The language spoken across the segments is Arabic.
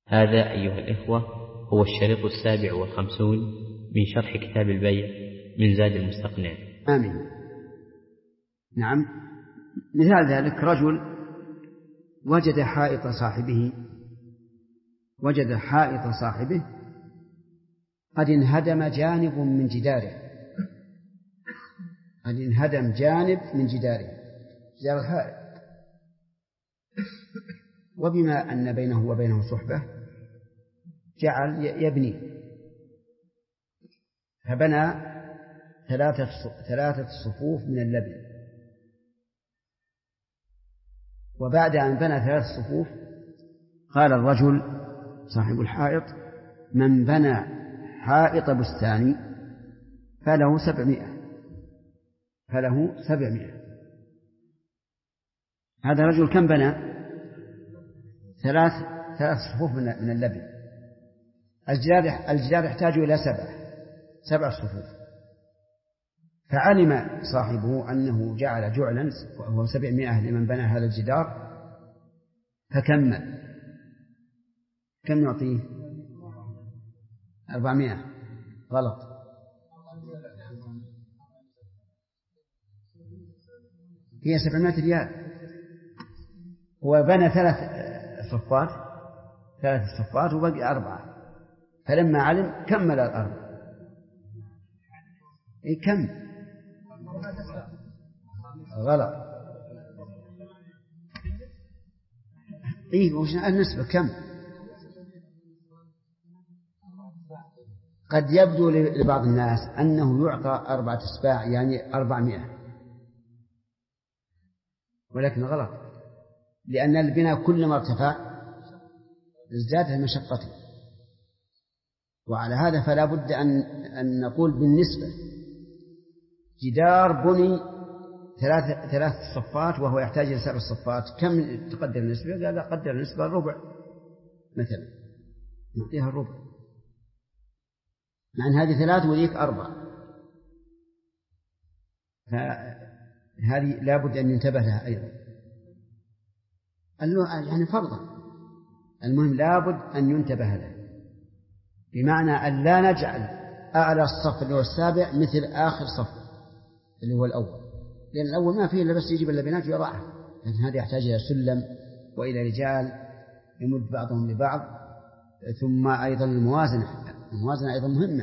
هذا أيها الإخوة هو الشريط 57 من شرح كتاب البيع من زاد المستقنع. آمين. نعم، مثال ذلك رجل وجد حائط صاحبه قد انهدم جانب من جداره، جدار الحائط، وبما أن بينه وبينه صحبة جعل يبني، فبنى ثلاثة صفوف من اللبن. وبعد أن بنى 3 صفوف قال الرجل صاحب الحائط: من بنى حائط بستاني فله 700. هذا الرجل كم بنى؟ 3 صفوف من اللبن. الجدار يحتاج إلى 7 صفوف. فعلم صاحبه أنه جعل جعلا وهو 700 لمن بنى هذا الجدار، فكمل. كم يعطيه؟ 400. غلط. هي 700 ريال. هو بنى 3 صفات وبقي 4، فلما علم كمل 4. كم؟ غلط. وش النسبة كم؟ قد يبدو لبعض الناس أنه يعطى 4 أسباع يعني 400، ولكن غلط، لأن البناء كلما ارتفع ازدادت مشقته، وعلى هذا فلا بد أن نقول بالنسبة. جدار بني 3 صفات وهو يحتاج إلى 7 صفات، كم تقدر النسبة؟ قال قدر النسبة الربع مثلا، نعطيها الربع، مع أن هذه 3 وذيك 4. فهذه لا بد أن ينتبه لها أيضا، يعني فرضا. المهم لا بد أن ينتبه لها، بمعنى أن لا نجعل أعلى الصف اللي هو 7 مثل آخر صف اللي هو الأول، لأن الأول ما فيه إلا بس يجيب اللبنات ويضعها، لكن هذا يحتاج إلى سلم وإلى رجال يمد بعضهم لبعض. ثم أيضا الموازنة أيضا مهمة،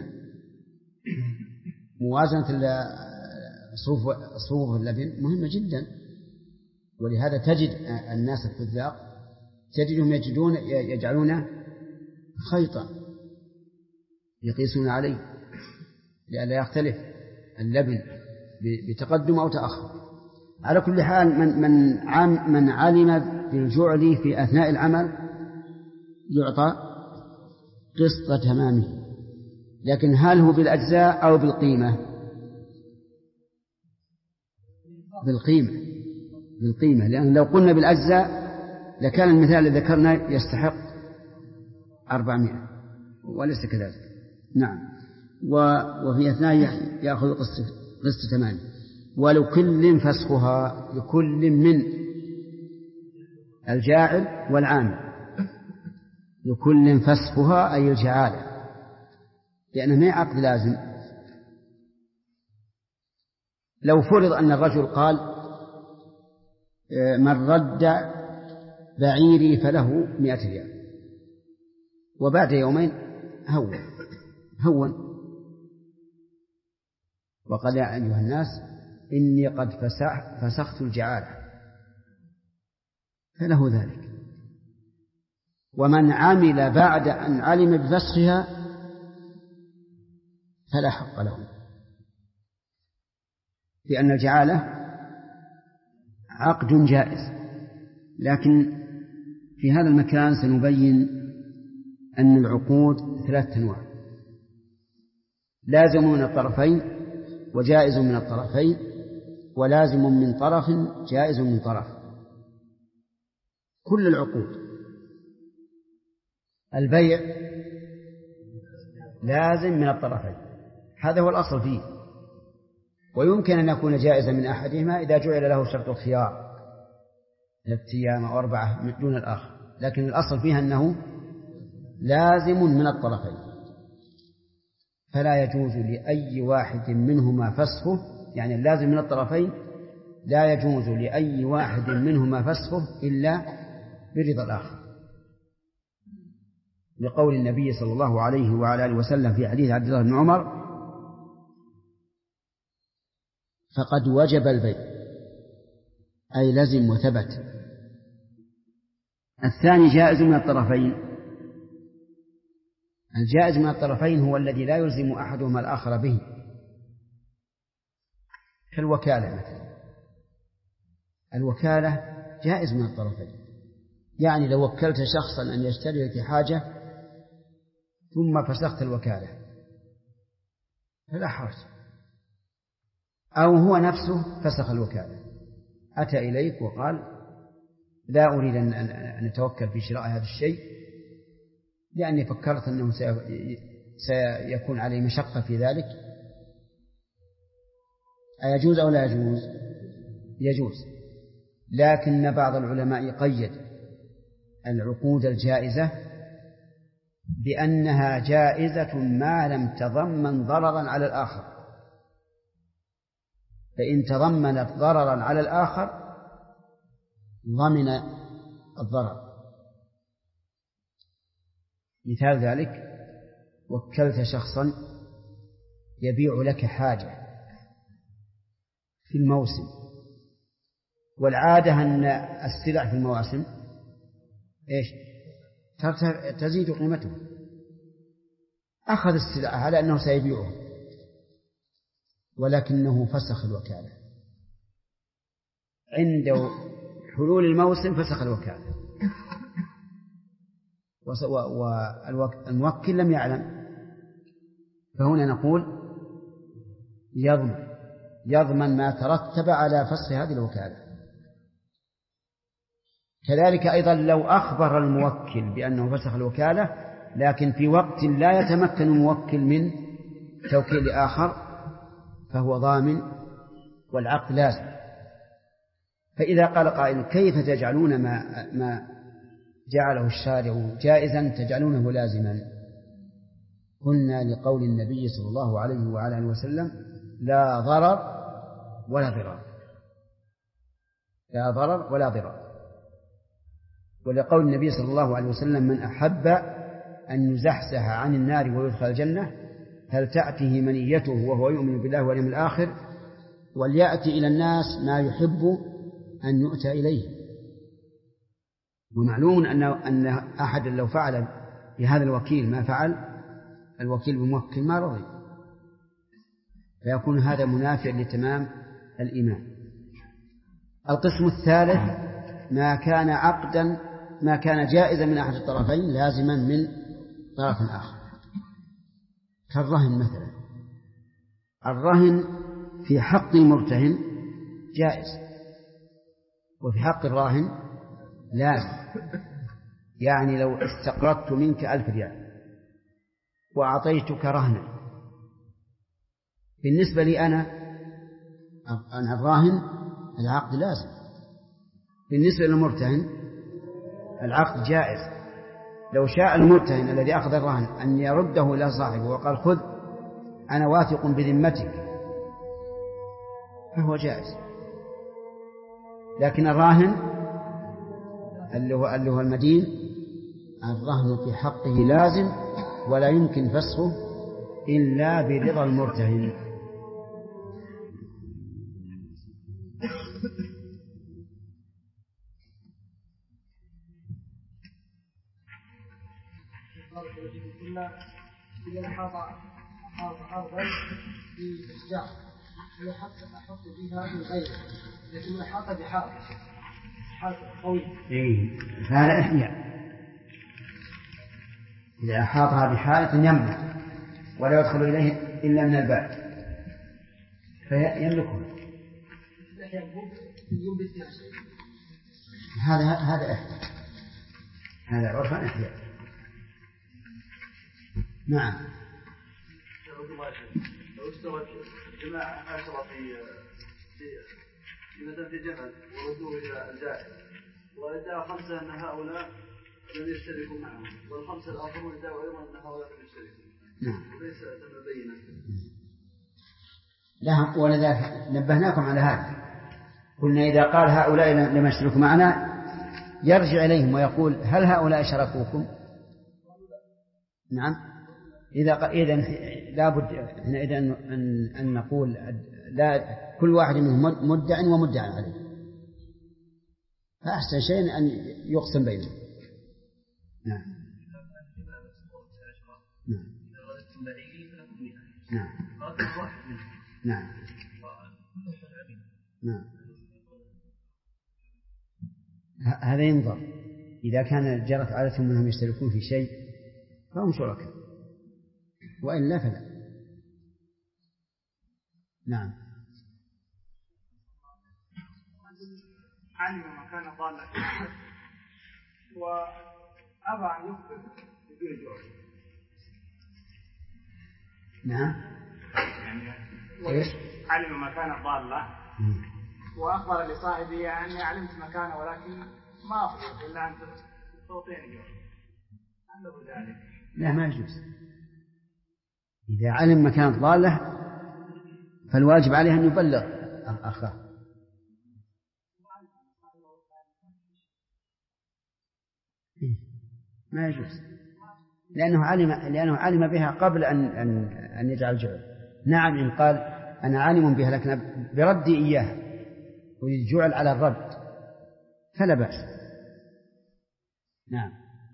موازنة صفوف اللبن مهمة جدا. ولهذا تجد الناس الحذاق تجدهم يجعلون خيطا يقيسون عليه لئلا يختلف اللبن بتقدم أو تأخر. على كل حال من علم بالجعل في أثناء العمل يعطى قسط تمامه. لكن هل هو بالأجزاء أو بالقيمة؟ بالقيمة، لأن لو قلنا بالأجزاء لكان المثال الذي ذكرنا يستحق 400، وليس كذلك. نعم. وفي أثناء يأخذ قسط تمام. ولكل فسخها، لكل من الجاعل والعامل، لكل فسخها أي الجعالة، لأنه ما عقد لازم. لو فرض أن الرجل قال: من رد بعيري فله 100 ريال، وبعد يومين هون وقال: يا أيها الناس إني قد فسخت الجعالة، فله ذلك. ومن عمل بعد أن علم بفسخها فلا حق له، لأن الجعالة عقد جائز. لكن في هذا المكان سنبين أن العقود 3 أنواع: لازم من الطرفين، وجائز من الطرفين، ولازم من طرف جائز من طرف. كل العقود البيع لازم من الطرفين، هذا هو الأصل فيه، ويمكن أن يكون جائزا من أحدهما إذا جعل له شرط الخيار 3 أيام أو 4 دون الآخر، لكن الأصل فيها أنه لازم من الطرفين، فلا يجوز لأي واحد منهما فسخه، يعني اللازم من الطرفين لا يجوز لأي واحد منهما فسخه إلا برضا الآخر، لقول النبي صلى الله عليه وعلى آله وسلم في حديث عبد الله بن عمر: فقد وجب البيع، أي لزم وثبت. الثاني جائز من الطرفين. الجائز من الطرفين هو الذي لا يلزم أحدهما الآخر به، كالوكالة مثلا. الوكالة جائز من الطرفين، يعني لو وكلت شخصا أن يشتري لك حاجة ثم فسخت الوكالة فلا حرج، أو هو نفسه فسخ الوكالة، أتى إليك وقال: لا أريد أن أتوكل في شراء هذا الشيء لأني فكرت أنه سيكون علي مشقة في ذلك. أيجوز أو لا يجوز؟ يجوز، لكن بعض العلماء قيد العقود الجائزة بأنها جائزة ما لم تضمن ضررا على الآخر، فإن تضمنت ضررا على الآخر ضمن الضرر. مثال ذلك: وكلت شخصا يبيع لك حاجة في الموسم، والعادة أن السلع في المواسم تزيد قيمته، أخذ السلع على أنه سيبيعها ولكنه فسخ الوكالة عند حلول الموسم، فسخ الوكالة، والموكل لم يعلم، فهنا نقول يضمن ما ترتب على فسخ هذه الوكالة. كذلك أيضا لو أخبر الموكل بأنه فسخ الوكالة لكن في وقت لا يتمكن الموكل من توكيل آخر فهو ضامن والعقد لازم. فإذا قال قائل: كيف تجعلون ما جعله الشارع جائزا تجعلونه لازما؟ قلنا: لقول النبي صلى الله عليه وعلى آله وسلم: لا ضرر ولا ضرار، لا ضرر ولا ضرار. ولقول النبي صلى الله عليه وسلم: من أحب أن يزحزح عن النار ويدخل الجنة فلتأته منيته وهو يؤمن بالله واليوم الآخر وليأتي إلى الناس ما يحب أن يؤتى إليه. ومعلوم أن أحد لو فعل بهذا الوكيل ما فعل الوكيل بموكل ما رضي، فيكون هذا منافع لتمام الإيمان. القسم الثالث: ما كان جائزا من أحد الطرفين لازما من طرف آخر، كالرهن مثلا. الرهن في حق المرتهن جائز، وفي حق الراهن لازم. يعني لو استقرضت منك 1000 ريال وأعطيتك رهنا، بالنسبة لي أنا الراهن العقد لازم، بالنسبة للمرتهن العقد جائز. لو شاء المرتهن الذي أخذ الرهن أن يرده إلى صاحبه وقال: خذ أنا واثق بذمتك، فهو جائز. لكن الراهن اللي هو المدين، الرهن في حقه لازم ولا يمكن فسخه إلا برضا المرتهن. إذا أحاط أرضا في إشجار أحط فيها الغير، لكن أحاط بحائط قوي. هذا إحياء. إذا أحاطها بحائط يملك ولا يدخل إليه إلا من الباب فيملكه. هذا إحياء، هذا عرفا إحياء. نعم. لو اشترك جماعة 10 في مثلا في جبل وردوه إلى الجائز، وإدعى 5 أن هؤلاء لم يشتركوا معه، والخمسة الآخرون دعوا أيضا أن هؤلاء لم يشتركوا. نعم. وليس تم بينة. لا، ولذلك نبهناكم على هذا. قلنا إذا قال هؤلاء لم يشتركوا معنا يرجع إليهم ويقول هل هؤلاء شركوكم؟ نعم. إذن لا بد حينئذ أن نقول لا، كل واحد منهم مدع ومدعى عليه، فأحسن شيء أن يقسم بينهم. نعم. نعم. نعم. نعم. هذا ينظر، إذا كان جرت عادتهم أنهم يشتركون في شيء فهم شركاء، وإلا فلا. نعم. علم مكان ضالة وأبى أن يخبر بدون جوع. نعم. إيش؟ علم مكان ضالة وأخبر لصاحبه أني علمت مكانه ولكن ما أخبر إلا أن تعطيني جوع. عنده ذلك؟ لا، ما يجوز. إذا علم مكان ضالة فالواجب عليه أن يبلغ أخاه. ما يجوز، لأنه علم بها قبل أن يجعل جوع. نعم، إن قال أنا عالم بها لكن بردي إياها ويجعل على الرد فلا بأس. نعم.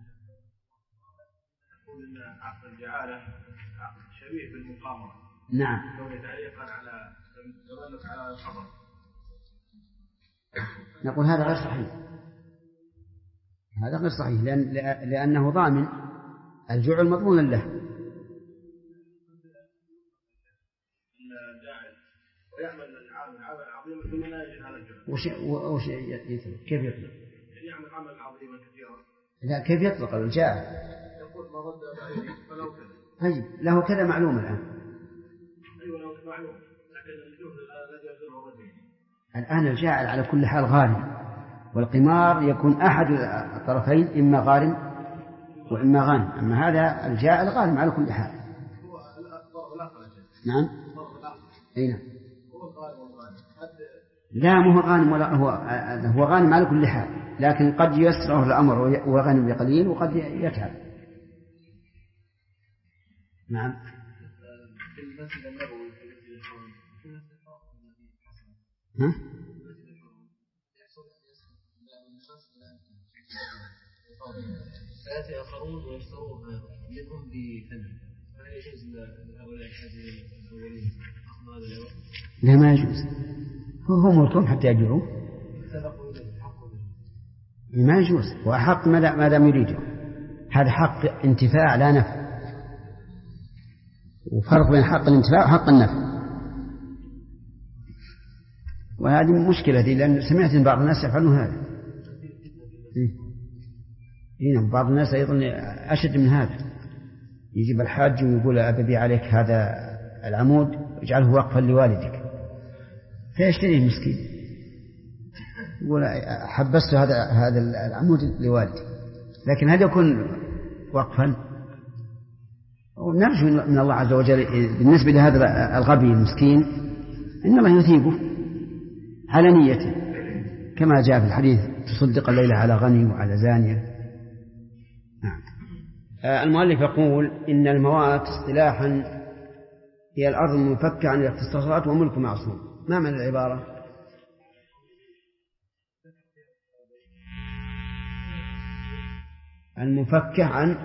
يقول إن عقد الجعالة شبيه بالمقامرة. نعم. لو يتعلق على الخبر. نقول هذا غير صحيح، هذا غير صحيح، لأنه ضامن الجوع مضمون له. ويعمل عمل عظيما ثم لا يجد على الجوع. وش يطلق؟ كيف يطلق؟ يعمل عمل عظيما كثيرا. لا، كيف يطلق الجاهل؟ يقول ما رد على فلو كذا. طيب، له كذا معلومة الآن. أيوة، له معلومة، لكن الجهد الذي يبذله رجل. الآن الجاعل على كل حال غارم، والقمار يكون أحد الطرفين إما غارم وإما غانم، أما هذا الجاعل غارم على كل حال. نعم. أي نعم. لا، مو غانم ولا هو غانم على كل حال، لكن قد يسره الأمر وغنم بقليل وقد يتعب. نعم. ها؟ سيأتي آخرون ويشترون منهم بثمن، فهل يجوز لهؤلاء الأولين أخذ هذا العوض؟ لا، ما يجوز، هو ملكهم حتى يجوعوا، ما يجوز. وحق ما دام يريده، هذا حق انتفاع لا نفع، وفرق بين حق الانتفاع وحق النفع. وهذه مشكلة دي، لأن سمعت إن بعض الناس يفعلون هذا. هنا بعض الناس أيضا أشد من هذا، يجيب الحاج ويقول أبدي عليك هذا العمود اجعله وقفا لوالدك، فيشتريه المسكين، يقول حبست هذا العمود لوالدي، لكن هذا يكون وقفا. ونرجو من الله عز وجل بالنسبة لهذا الغبي المسكين إن الله يثيبه على نيته، كما جاء في الحديث تصدق الليلة على غني وعلى زانية. نعم. المؤلف يقول إن الموات اصطلاحا هي الأرض المفكة عن الاختصاصات وملك معصوم. ما معنى العبارة؟ المفكة عن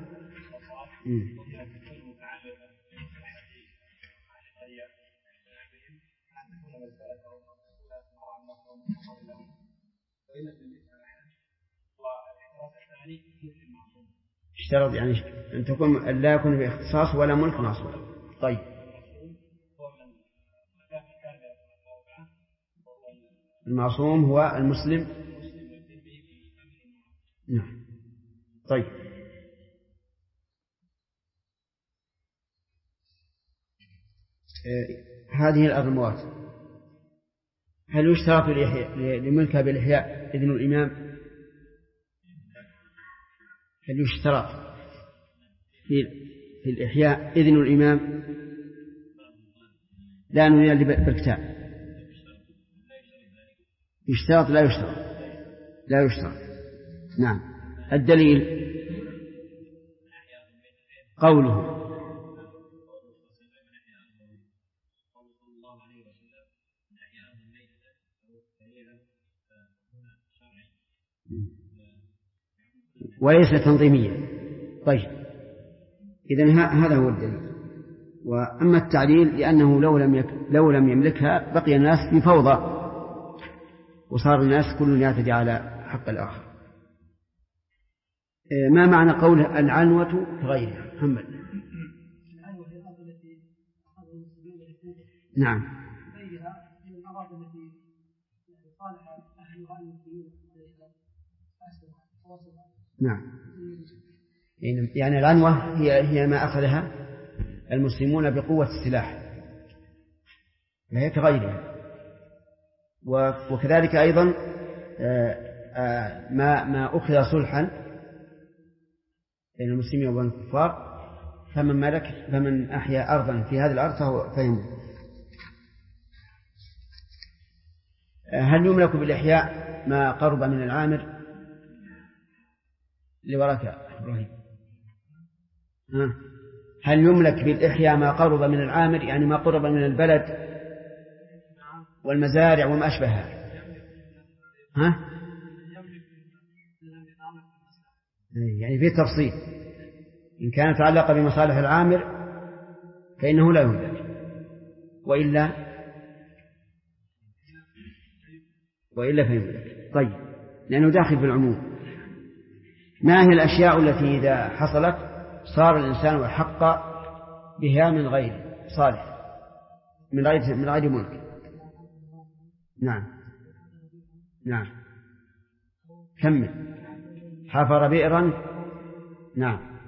اشترط يعني أن تكون لا يكون في اختصاص ولا ملك معصوم. طيب، المعصوم هو المسلم. نعم. طيب، هذه الأرض الموات هل يشترط لملكها بالإحياء إذن الإمام هل يشترط في الإحياء إذن الإمام؟ لا نريد بالكتاب. يشترط لا يشترط؟ لا يشترط. نعم. الدليل قوله وليس تنظيميا. طيب إذن هذا هو الدليل. وأما التعليل لأنه لو لم يملكها بقي الناس في فوضى وصار الناس كل يعتدي على حق الآخر. ما معنى قوله العنوة كغيرها؟ محمد. نعم. نعم. يعني العنوة هي ما أخذها المسلمون بقوة السلاح، فهي كغيرها. وكذلك أيضا ما أخذ صلحا بين المسلمين وبين الكفار، فمن أحيا أرضا في هذه الأرض فهم. هل يملك بالإحياء ما قرب من العامر؟ لوراك إبراهيم. هل يملك بالإحياء ما قرب من العامر، يعني ما قرب من البلد والمزارع وما أشبهها؟ يعني في تفصيل. إن كان يتعلق بمصالح العامر فإنه لا يملك، وإلا فيملك. طيب لأنه داخل في العموم. ما هي الأشياء التي إذا حصلت صار الإنسان أحق بها من غير صالح، من غير ملك؟ نعم. كمل. حفر بئرا. نعم.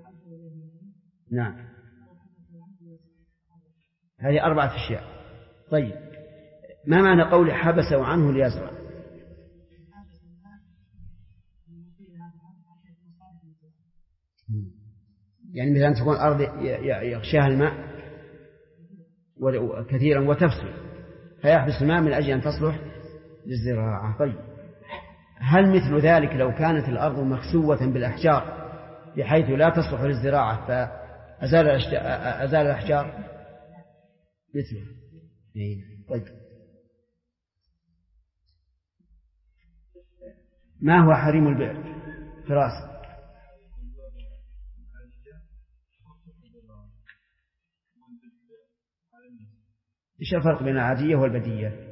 هذه 4 أشياء. طيب ما معنى قول حبسه عنه ليزرع؟ يعني مثل أن تكون الأرض يغشاها الماء كثيرا وتفسد، فيحبس الماء من أجل أن تصلح للزراعة. طيب هل مثل ذلك لو كانت الأرض مكسوة بالأحجار بحيث لا تصلح للزراعة فأزال الأحجار مثلها؟ طيب ما هو حريم البئر؟ فراس. إيش الفرق بين العادية والبدية؟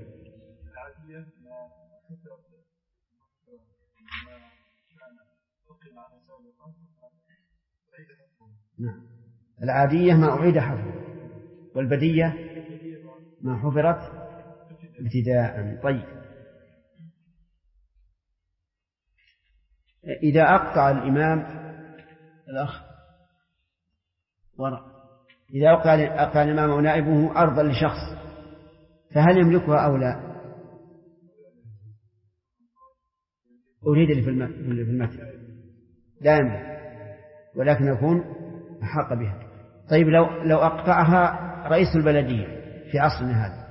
نعم. العادية ما أعيد حفره، والبدية ما حفرت ابتداء. طيب إذا أقطع الإمام الأخ إذا أقطع الإمام ونائبه أرضا لشخص فهل يملكها أو لا؟ أريد اللي في المتن. لا يملك، ولكن يكون أحق بها. طيب لو أقطعها رئيس البلدية في عصرنا هذا؟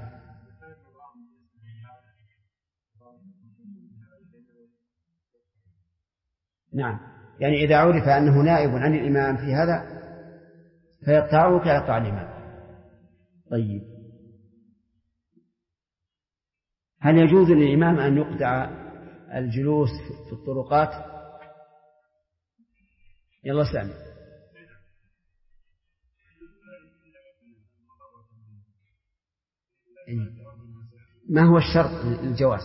نعم. يعني إذا عرف أنه نائب عن الإمام في هذا فيقطعه كيقطع الإمام. طيب هل يجوز للإمام أن يقطع الجلوس في الطرقات؟ يلا سامي. ما هو الشرط للجواز؟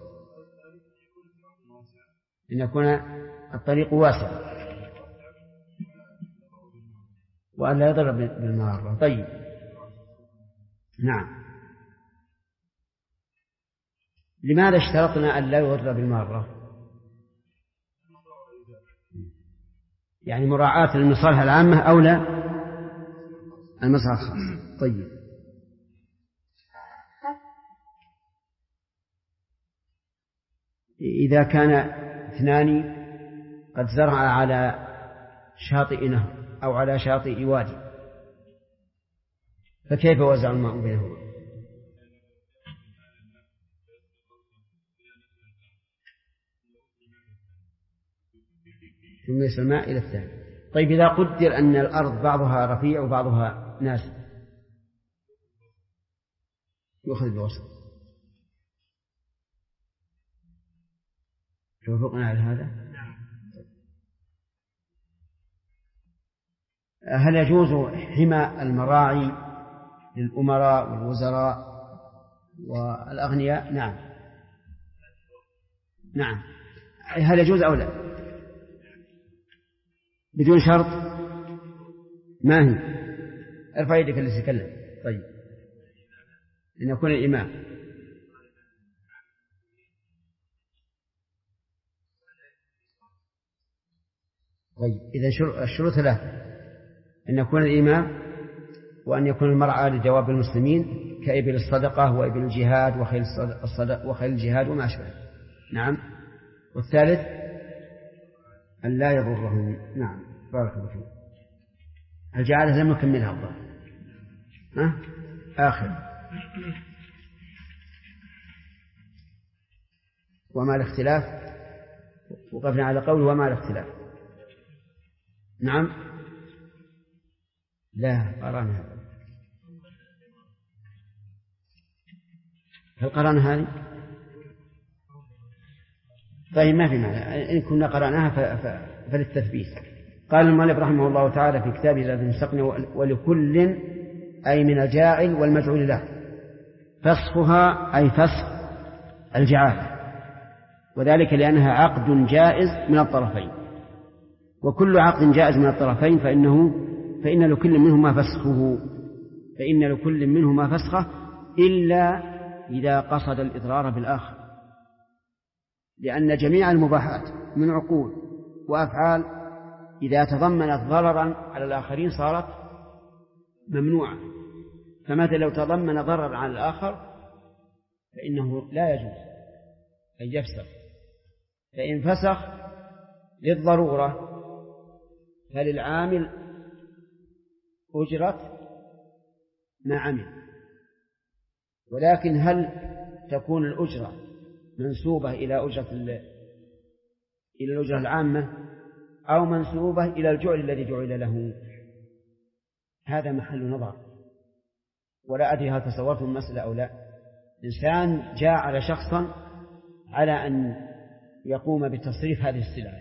أن يكون الطريق واسع وأن لا يضر بالمارة. طيب نعم. لماذا اشترطنا أن لا يضر بالمارة؟ يعني مراعاة المصالح العامة أولى المصالح الخاصة. طيب إذا كان 2 قد زرع على شاطئ نهر أو على شاطئ وادي، فكيف وزع الماء بينهما؟ ثم يصل الماء إلى الثاني. طيب إذا قدر أن الأرض بعضها رفيع وبعضها نازل يؤخذ بالوسط. توافقنا على هذا؟ هل يجوز حمى المراعي للأمراء والوزراء والأغنياء؟ نعم. نعم. هل يجوز أو لا؟ بدون شرط؟ ما هي؟ ارفع يدك اللي تتكلم. طيب أن يكون الإمام. طيب إذا الشروط ثلاثة: أن يكون الإمام، وأن يكون المرعى لجواب المسلمين كإبل الصدقة وإبل الجهاد وخيل الجهاد وما أشبه. نعم. والثالث أن لا يضرهم. نعم. بارك الله فيك. الجعالة لم نكملها الظاهر. آخر. وما الاختلاف؟ وقفنا على قول وما الاختلاف. نعم. لا قرانا هذا. هل قرانا هذه؟ طيب ما في معنى، إن كنا قرأناها فللتثبيت. قال المؤلف رحمه الله تعالى في كتابه الذي نسقنا: ولكل أي من الجاعل والمجعول له فسخها أي فسخ الجعالة، وذلك لأنها عقد جائز من الطرفين، وكل عقد جائز من الطرفين فإن لكل منهما فسخه إلا إذا قصد الإضرار بالآخر، لأن جميع المباحات من عقول وأفعال إذا تضمنت ضررا على الآخرين صارت ممنوعة. فمثلا لو تضمن ضررا على الآخر فإنه لا يجوز أن يفسخ، فإن فسخ للضرورة فللعامل أجرة ما عمل. ولكن هل تكون الأجرة منسوبة إلى الأجرة العامة أو منسوبة إلى الجعل الذي جعل له؟ هذا محل نظر، ولا أدري هل تصورتم المسألة أو لا. إنسان جاعل شخصا على أن يقوم بتصريف هذه السلعة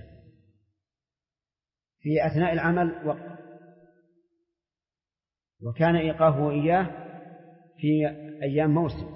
في أثناء العمل وكان إيقافه إياه في أيام موسم.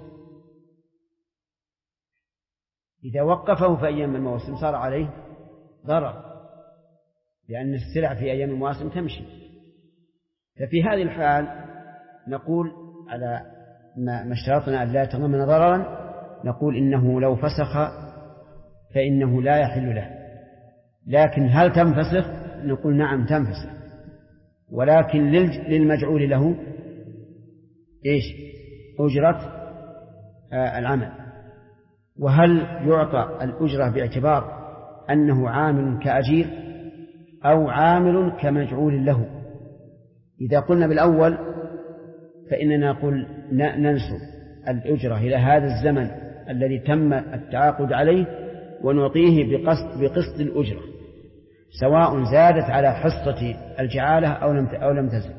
إذا وقفه في أيام الموسم صار عليه ضرر، لأن السلع في أيام المواسم تمشي. ففي هذه الحال نقول على ما اشترطنا أن لا يتضمن ضررا، نقول إنه لو فسخ فإنه لا يحل له. لكن هل تنفسخ؟ نقول نعم تنفسخ، ولكن للمجعول له إيش؟ أجرة العمل. وهل يعطى الأجرة باعتبار أنه عامل كأجير أو عامل كمجعول له؟ إذا قلنا بالأول فإننا نقول ننسب الأجرة إلى هذا الزمن الذي تم التعاقد عليه ونعطيه بقسط الأجرة، سواء زادت على حصة الجعالة أو لم تزد.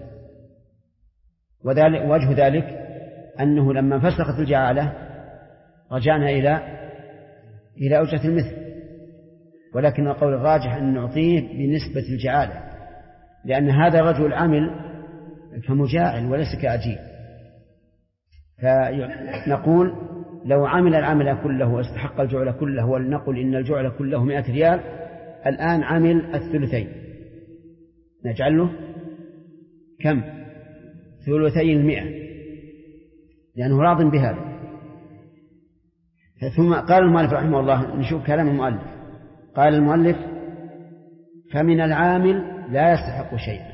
وجه ذلك أنه لما فسخت الجعالة رجعنا إلى أجرة المثل، ولكن القول الراجح أن نعطيه بنسبة الجعالة، لأن هذا الرجل عمل كمجاعل وليس كأجير. فنقول لو عمل العمل كله واستحق الجعل كله، ولنقل إن الجعل كله 100 ريال، الآن عمل الثلثين، نجعل له كم؟ 100، لأنه راض بهذا. ثم قال المؤلف رحمه الله، نشوف كلام المؤلف. قال المؤلف: فمن العامل لا يستحق شيئا،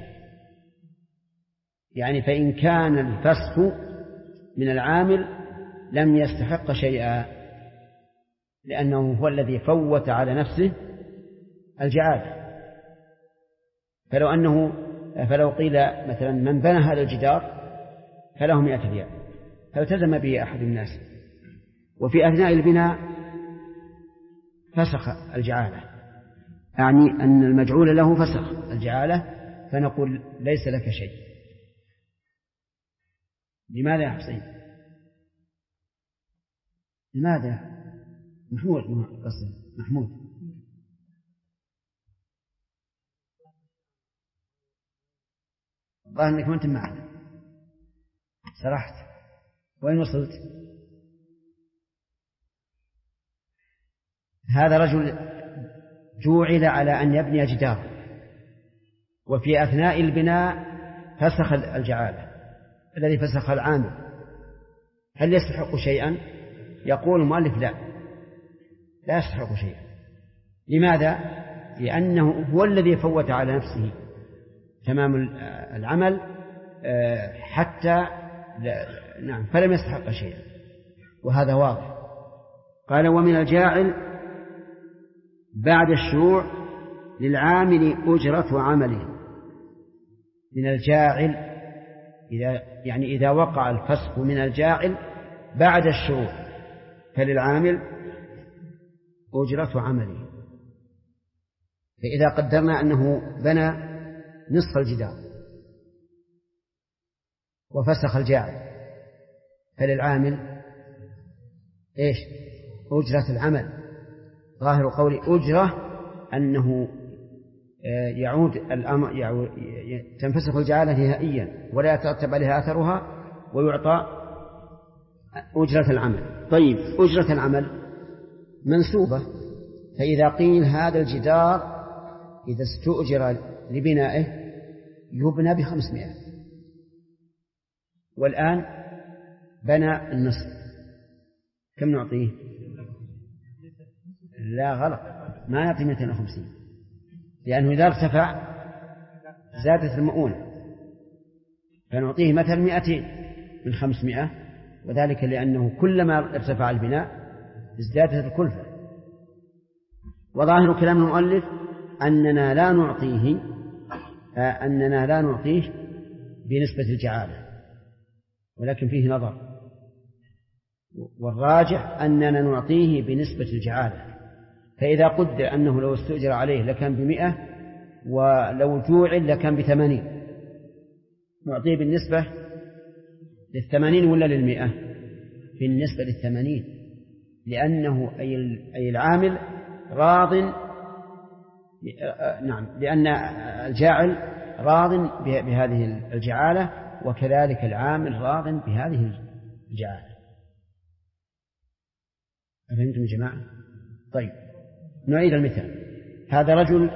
يعني فإن كان الفسخ من العامل لم يستحق شيئا، لأنه هو الذي فوت على نفسه الجعالة. فلو قيل مثلا من بنى هذا الجدار فله 100 ريال فالتزم به أحد الناس، وفي أثناء البناء فسخ الجعالة، يعني أن المجعول له فسخ الجعالة، فنقول ليس لك شيء. لماذا يا حسين؟ لماذا؟ محمود والله أنك ما أنت معنا، سرحت. وين وصلت؟ هذا رجل جوعل على أن يبني جدار، وفي أثناء البناء فسخ الجعالة الذي فسخ العامل، هل يستحق شيئا؟ يقول المؤلف لا يستحق شيئا. لماذا؟ لأنه هو الذي فوت على نفسه تمام العمل حتى فلم يستحق شيئا، وهذا واضح. قال ومن الجاعل بعد الشروع للعامل أجرة عمله. من الجاعل إذا وقع الفسخ من الجاعل بعد الشروع فللعامل أجرة عمله. فإذا قدرنا أنه بنى نصف الجدار وفسخ الجاعل فللعامل إيش؟ أجرة العمل. ظاهر قول أجرة أنه يعود الأمر تنفسخ الجعالة نهائيا ولا يترتب عليها أثرها ويعطى أجرة العمل. طيب أجرة العمل منسوبة، فإذا قيل هذا الجدار إذا استؤجر لبنائه يبنى ب500 والآن بنى النصف، كم نعطيه؟ لا غلط، ما نعطي 250، لأنه إذا ارتفع زادت المؤونة، فنعطيه مثلا 200 من 500، وذلك لأنه كلما ارتفع البناء ازدادت الكلفة. وظاهر كلام المؤلف أننا لا نعطيه بنسبة الجعالة، ولكن فيه نظر، والراجح أننا نعطيه بنسبة الجعالة. فإذا قدر أنه لو استؤجر عليه لكان ب100 ولو جوعل لكان ب80، نعطيه بالنسبة لل80 ولا لل100؟ بالنسبة لل80، لأنه أي العامل راض، لأن الجاعل راض بهذه الجعالة، وكذلك العامل راض بهذه الجعالة. أفهمتم يا جماعة؟ طيب نعيد المثال. هذا رجل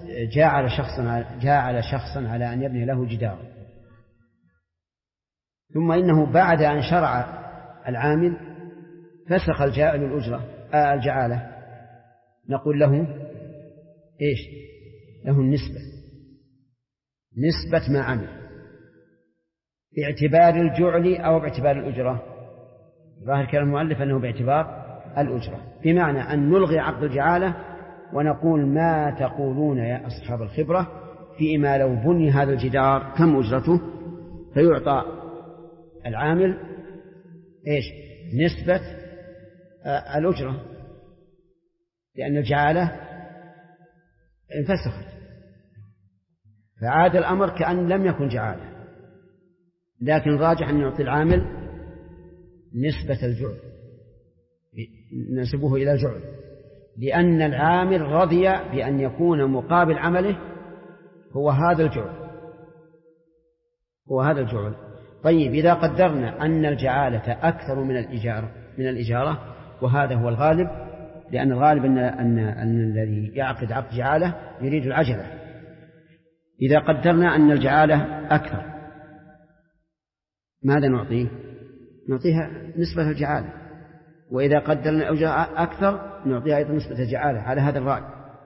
جاعل شخصا على أن يبني له جدار، ثم إنه بعد أن شرع العامل فسخ الجاعل الجعالة، نقول له إيش؟ له النسبة، نسبة ما عمل، باعتبار الجعل أو باعتبار الأجرة. ظاهر كلام المؤلف أنه باعتبار الأجرة، بمعنى أن نلغي عقد الجعالة ونقول ما تقولون يا أصحاب الخبرة فيما لو بني هذا الجدار كم أجرته؟ فيعطى العامل إيش؟ نسبة الأجرة، لأن الجعالة انفسخت، فعاد الأمر كأن لم يكن جعالة، لكن راجح أن يعطي العامل نسبة الجعل، نسبه إلى الجعل، لأن العامل رضي بأن يكون مقابل عمله هو هذا الجعل. طيب إذا قدرنا أن الجعالة أكثر من الإجارة، وهذا هو الغالب، لأن الغالب أن الذي يعقد عقد جعالة يريد العجلة. إذا قدرنا أن الجعالة أكثر ماذا نعطيه؟ نعطيها نسبة الجعالة. وإذا قدرنا الأجرة أكثر نعطيها أيضا نسبة الجعالة على هذا الرأي.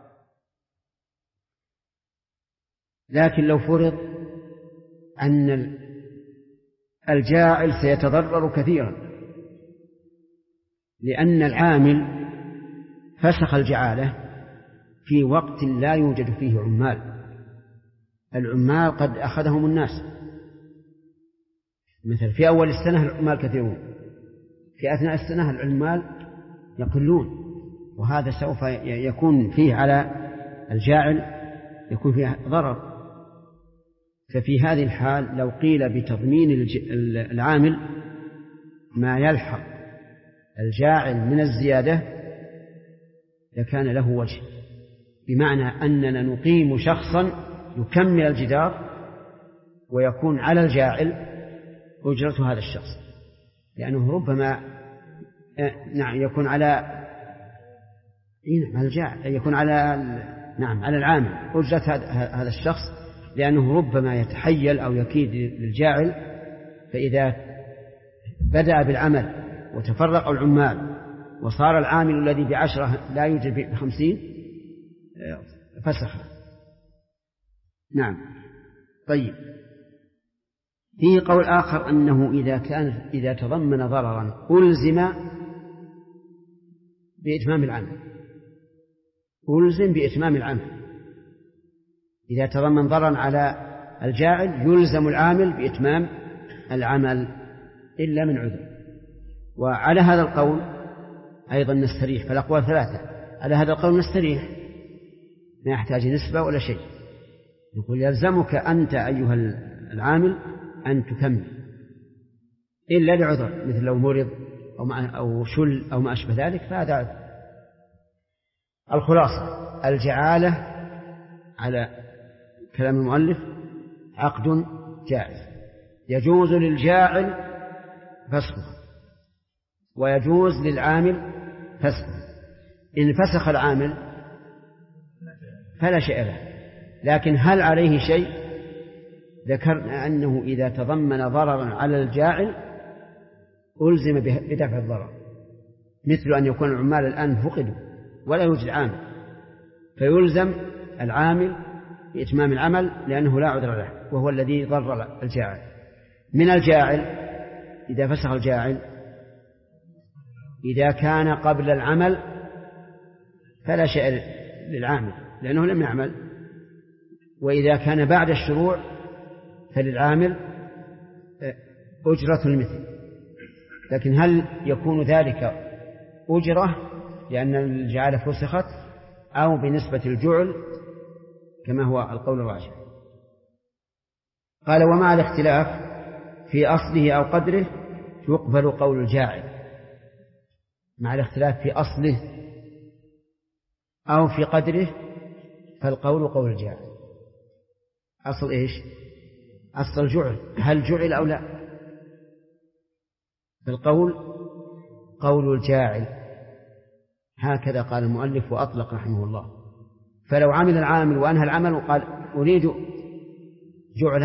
لكن لو فرض أن الجاعل سيتضرر كثيرا، لأن العامل فسخ الجعالة في وقت لا يوجد فيه عمال، العمال قد أخذهم الناس، مثل في أول السنة العمال كثيرون، في أثناء السنة العمال يقلون، وهذا سوف يكون فيه على الجاعل يكون فيه ضرر. ففي هذه الحال لو قيل بتضمين العامل ما يلحق الجاعل من الزيادة لكان له وجه، بمعنى أننا نقيم شخصا يكمل الجدار ويكون على الجاعل أجرة هذا الشخص، لأنه ربما يكون على الجاعل يكون على العامل أجرة هذا الشخص، لأنه ربما يتحيل أو يكيد للجاعل، فإذا بدأ بالعمل وتفرق العمال وصار العامل الذي ب10 لا يوجد ب50 فسخ. نعم. طيب، فيه قول آخر أنه إذا تضمن ضررا ألزم بإتمام العمل، ألزم بإتمام العمل. إذا تضمن ضررا على الجاعل يلزم العامل بإتمام العمل إلا من عذر. وعلى هذا القول أيضا نستريح، فالأقوال 3. على هذا القول نستريح، ما يحتاج نسبة ولا شيء، يقول يلزمك أنت أيها العامل أن تكمل إلا لعذر، مثل لو مرض أو شل أو ما أشبه ذلك، فهذا عذر. الخلاصة الجعالة على كلام المؤلف عقد جائز، يجوز للجاعل فسخه ويجوز للعامل فسخه. إن فسخ العامل فلا شيء له، لكن هل عليه شيء؟ ذكرنا أنه إذا تضمن ضررا على الجاعل ألزم بدفع الضرر، مثل أن يكون العمال الآن فقدوا ولا يوجد عامل، فيلزم العامل بإتمام العمل لأنه لا عذر له، وهو الذي ضرر الجاعل. من الجاعل إذا فسخ الجاعل إذا كان قبل العمل فلا شيء للعامل لأنه لم يعمل، وإذا كان بعد الشروع فللعامل أجرة المثل. لكن هل يكون ذلك أجرة لأن الجعالة فسخت أو بنسبة الجعل كما هو القول الراجح؟ قال ومع الاختلاف في أصله أو قدره يقبل قول الجاعل. مع الاختلاف في أصله أو في قدره فالقول قول الجاعل. أصل إيش؟ أصل الجعل، هل جعل أو لا؟ فالقول قول الجاعل، هكذا قال المؤلف وأطلق رحمه الله. فلو عمل العامل وأنهى العمل وقال أريد جعلا،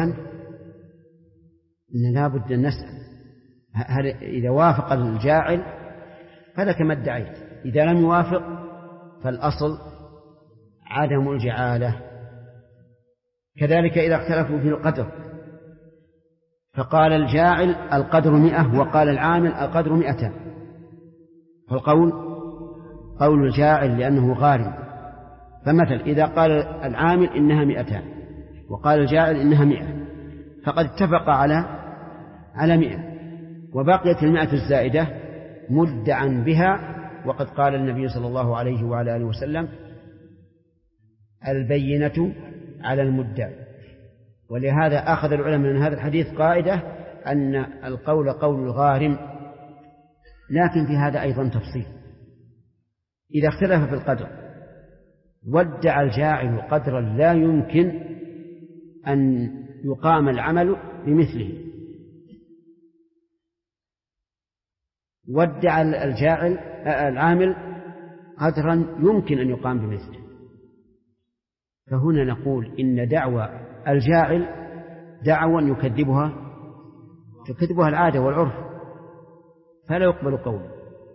إن لا بد أن نسأل هل إذا وافق الجاعل فلك ما ادعيت، إذا لم يوافق فالأصل عدم الجعالة. كذلك إذا اختلفوا في القدر، فقال الجاعل القدر 100 وقال العامل القدر 200، فالقول قول الجاعل لأنه غارم. فمثل إذا قال العامل إنها 200 وقال الجاعل إنها 100 فقد اتفق على 100، وبقيت 100 الزائدة مدعا بها، وقد قال النبي صلى الله عليه وعلى آله وسلم البينة على المدعي. ولهذا أخذ العلماء من هذا الحديث قاعدة أن القول قول الغارم. لكن في هذا أيضا تفصيل، إذا اختلف في القدر وادعى الجاعل قدرا لا يمكن أن يقام العمل بمثله، وادعى العامل قدرا يمكن أن يقام بمثله، فهنا نقول إن دعوى الجاعل دعوى تكذبها العادة والعرف، فلا يقبل قوله،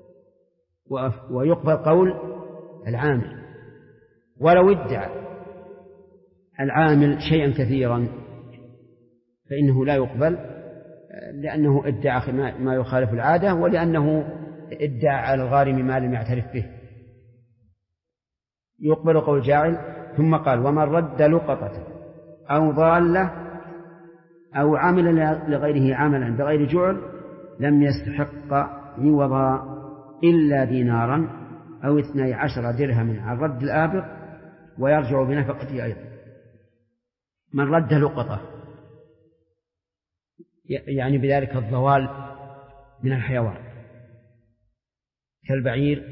ويقبل قول العامل. ولو ادعى العامل شيئا كثيرا فإنه لا يقبل، لأنه ادعى ما يخالف العادة، ولأنه ادعى على الغارم ما لم يعترف به. يقبل قول الجاعل. ثم قال ومن رد لقطة أو ضالة أو عمل لغيره عملا بغير جعل لم يستحق عوضا إلا دينارا أو 12 درهم عن رد الآبق ويرجع بنفقته أيضا. من رد لقطة يعني بذلك الضوال من الحيوان كالبعير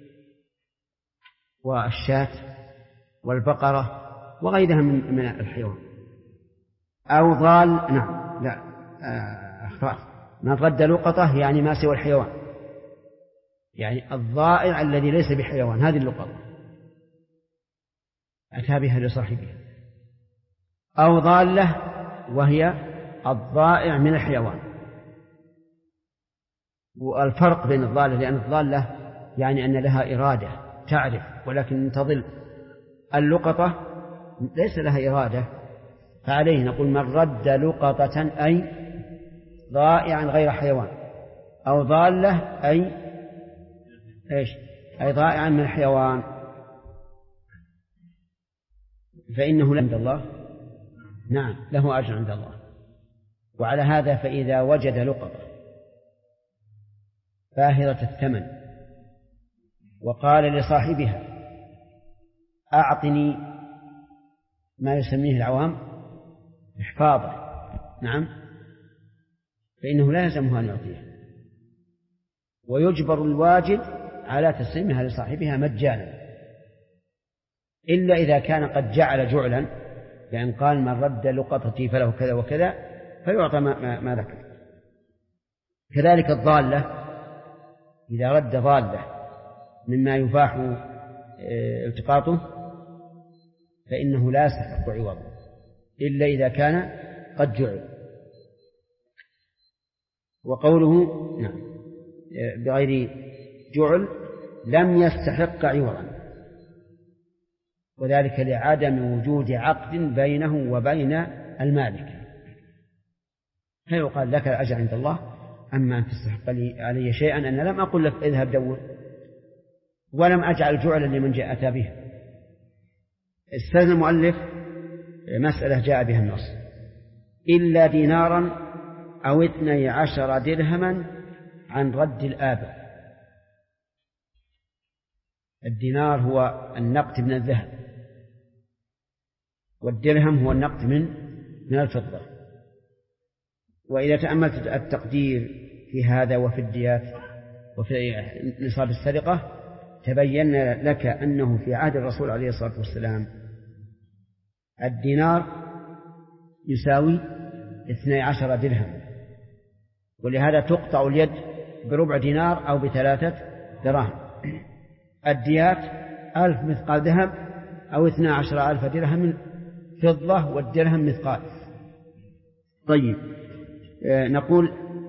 والشاة والبقرة وغيرها من الحيوان. أو ضال نعم لا من رد لقطة يعني ما سوى الحيوان، يعني الضائع الذي ليس بحيوان، هذه اللقطة أتى بها لصاحبها. أو ضالة وهي الضائع من الحيوان. والفرق بين الضالة لأن الضالة يعني أن لها إرادة تعرف ولكن تضل، اللقطة ليس لها إرادة، فعليه نقول من رد لقطة أي ضائعا غير حيوان، أو ضالة أي إيش أي ضائعا من الحيوان، فإنه عند الله نعم له أجر عند الله. وعلى هذا فإذا وجد لقطة باهظة الثمن وقال لصاحبها أعطني ما يسميه العوام إحفاظا نعم، فإنه لا يلزمه أن يعطيه، ويجبر الواجد على تسليمها لصاحبها مجانا، إلا إذا كان قد جعل جعلا، لأن قال من رد لقطتي فله كذا وكذا فيعطى ما ذكر. كذلك الضالة إذا رد ضالة مما يباح التقاطه فإنه لا يستحق عوضا إلا إذا كان قد جعل. وقوله نعم بغير جعل لم يستحق عوضا، وذلك لعدم وجود عقد بينه وبين المالك، فيقال لك الأجر عند الله، أما أن تستحق علي شيئا أنا لم أقل لك اذهب دور ولم أجعل جعلا لمن جاء أتى به. استثنى المؤلف مسألة جاء بها النص إلا دينارا أو 12 درهما عن رد الآبق. الدينار هو النقد من الذهب، والدرهم هو النقد من الفضة. وإذا تأملت التقدير في هذا وفي الديات وفي نصاب السرقة تبين لك أنه في عهد الرسول عليه الصلاة والسلام الدينار يساوي 12 درهم، ولهذا تقطع اليد بربع دينار أو ب3 دراهم. الديات 1000 مثقال ذهب أو 12,000 درهم فضة، والدرهم مثقال. طيب نقول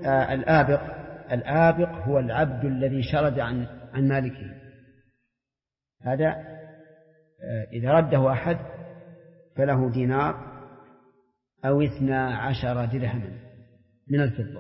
الآبق هو العبد الذي شرد عن مالكه، هذا إذا رده أحد فله دينار أو 12 درهما من الفضة.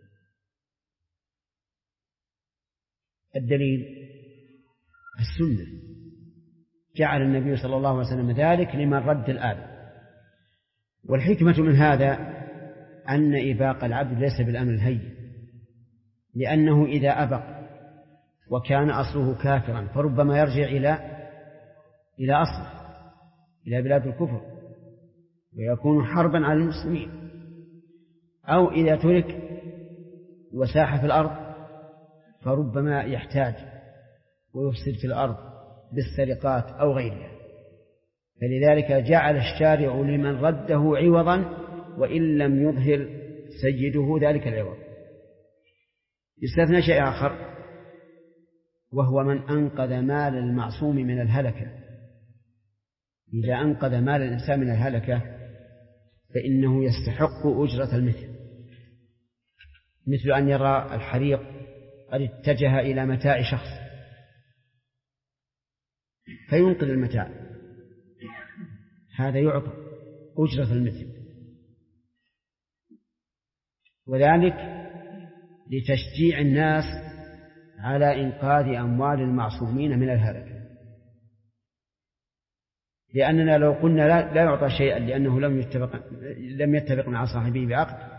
الدليل السنة، جعل النبي صلى الله عليه وسلم ذلك لمن رد الآبق. والحكمة من هذا أن إباق العبد ليس بالأمر الهين، لأنه إذا أبق وكان أصله كافرا فربما يرجع إلى أصله، إلى بلاد الكفر، ويكون حربا على المسلمين. أو إذا ترك وساح في الأرض فربما يحتاج ويفسد في الأرض بالسرقات أو غيرها، فلذلك جعل الشارع لمن رده عوضا وإن لم يظهر سيده ذلك العوض. يستثنى شيء آخر وهو من أنقذ مال المعصوم من الهلكة. إذا أنقذ مال الإنسان من الهلكة فإنه يستحق أجرة المثل، مثل أن يرى الحريق قد اتجه إلى متاع شخص فينقذ المتاع، هذا يعطى أجرة المثل، وذلك لتشجيع الناس على إنقاذ أموال المعصومين من الهلكة. لأننا لو قلنا لا يعطى شيئا لأنه لم يتفق مع صاحبه بعقد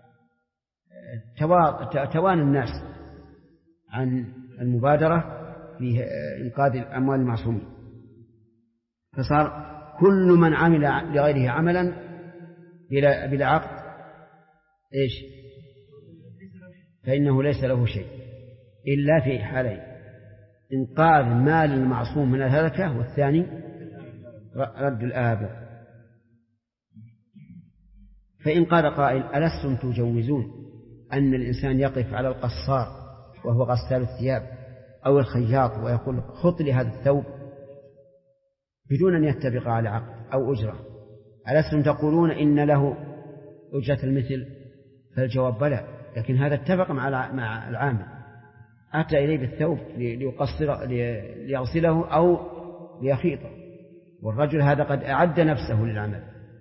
توان الناس عن المبادرة في إنقاذ الأموال المعصومين، فصار كل من عمل لغيره عملا بلا عقد إيش؟ فإنه ليس له شيء إلا في حالين: إنقاذ مال المعصوم من الهلكة، والثاني رد الآبق. فإن قال قائل: ألستم تجوزون أن الإنسان يقف على القصار وهو غسال الثياب أو الخياط ويقول خط لي هذا الثوب بدون أن يتفق على عقد أو أجرة؟ ألستم تقولون إن له أجرة المثل؟ فالجواب بلى، لكن هذا اتفق مع العامل، أتى إليه بالثوب ليغسله أو ليخيطه، والرجل هذا قد أعد نفسه للعمل.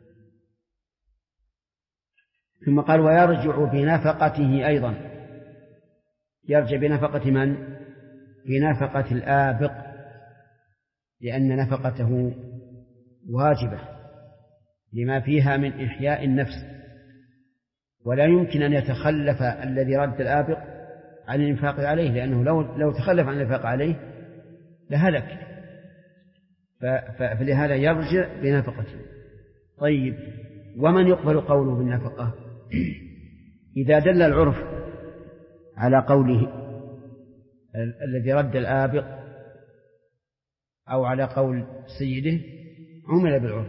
ثم قال: ويرجع بنفقته أيضا. يرجع بنفقة من؟ بنفقة الآبق، لأن نفقته واجبة لما فيها من إحياء النفس، ولا يمكن أن يتخلف الذي رد الآبق عن الإنفاق عليه، لأنه لو تخلف عن الإنفاق عليه لهلك، فلهذا يرجع بنفقته. طيب، ومن يقبل قوله بالنفقة؟ إذا دل العرف على قوله الذي رد الآبق أو على قول سيده عمل بالعرف،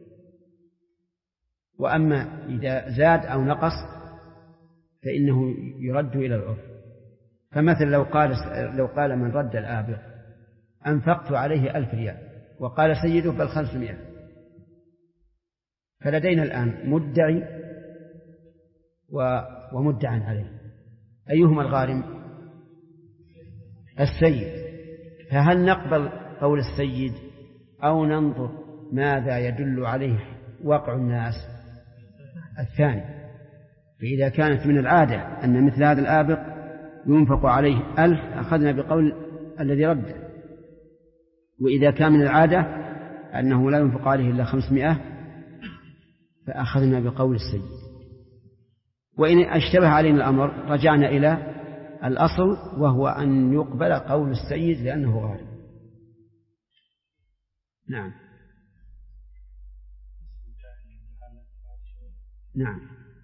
وأما إذا زاد أو نقص فإنه يرد إلى العرف. فمثل لو قال من رد الآبق: أنفقت عليه 1000 ريال، وقال سيده: بل 500، فلدينا الآن مدعي ومدعى عليه، أيهما الغارم؟ السيد. فهل نقبل قول السيد أو ننظر ماذا يدل عليه واقع الناس؟ الثاني. فإذا كانت من العادة أن مثل هذا الآبق ينفق عليه 1000 أخذنا بقول الذي رد، وإذا كان من العادة أنه لا ينفق عليه إلا 500 فأخذنا بقول السيد. وإن اشتبه علينا الأمر رجعنا إلى الأصل، وهو أن يقبل قول السيد لأنه غالب. نعم. نعم.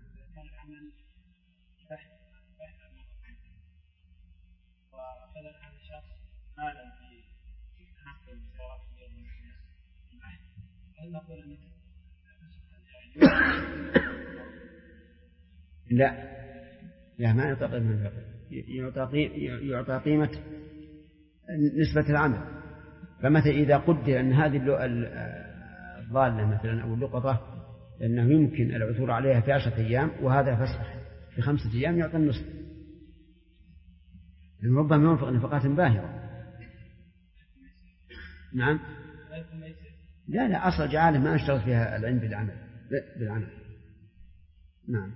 لا ما يعطى قيمة، يعطى قيمة نسبة العمل. فمثلا إذا قدر أن هذه الضالة مثلا أو اللقطة أنه يمكن العثور عليها في 10 أيام وهذا فسخ في 5 أيام، يعطى النصف، لأنه ربما ينفق نفقات باهرة. نعم. لا أصل جعاله ما اشترط فيها العلم بالعمل. نعم.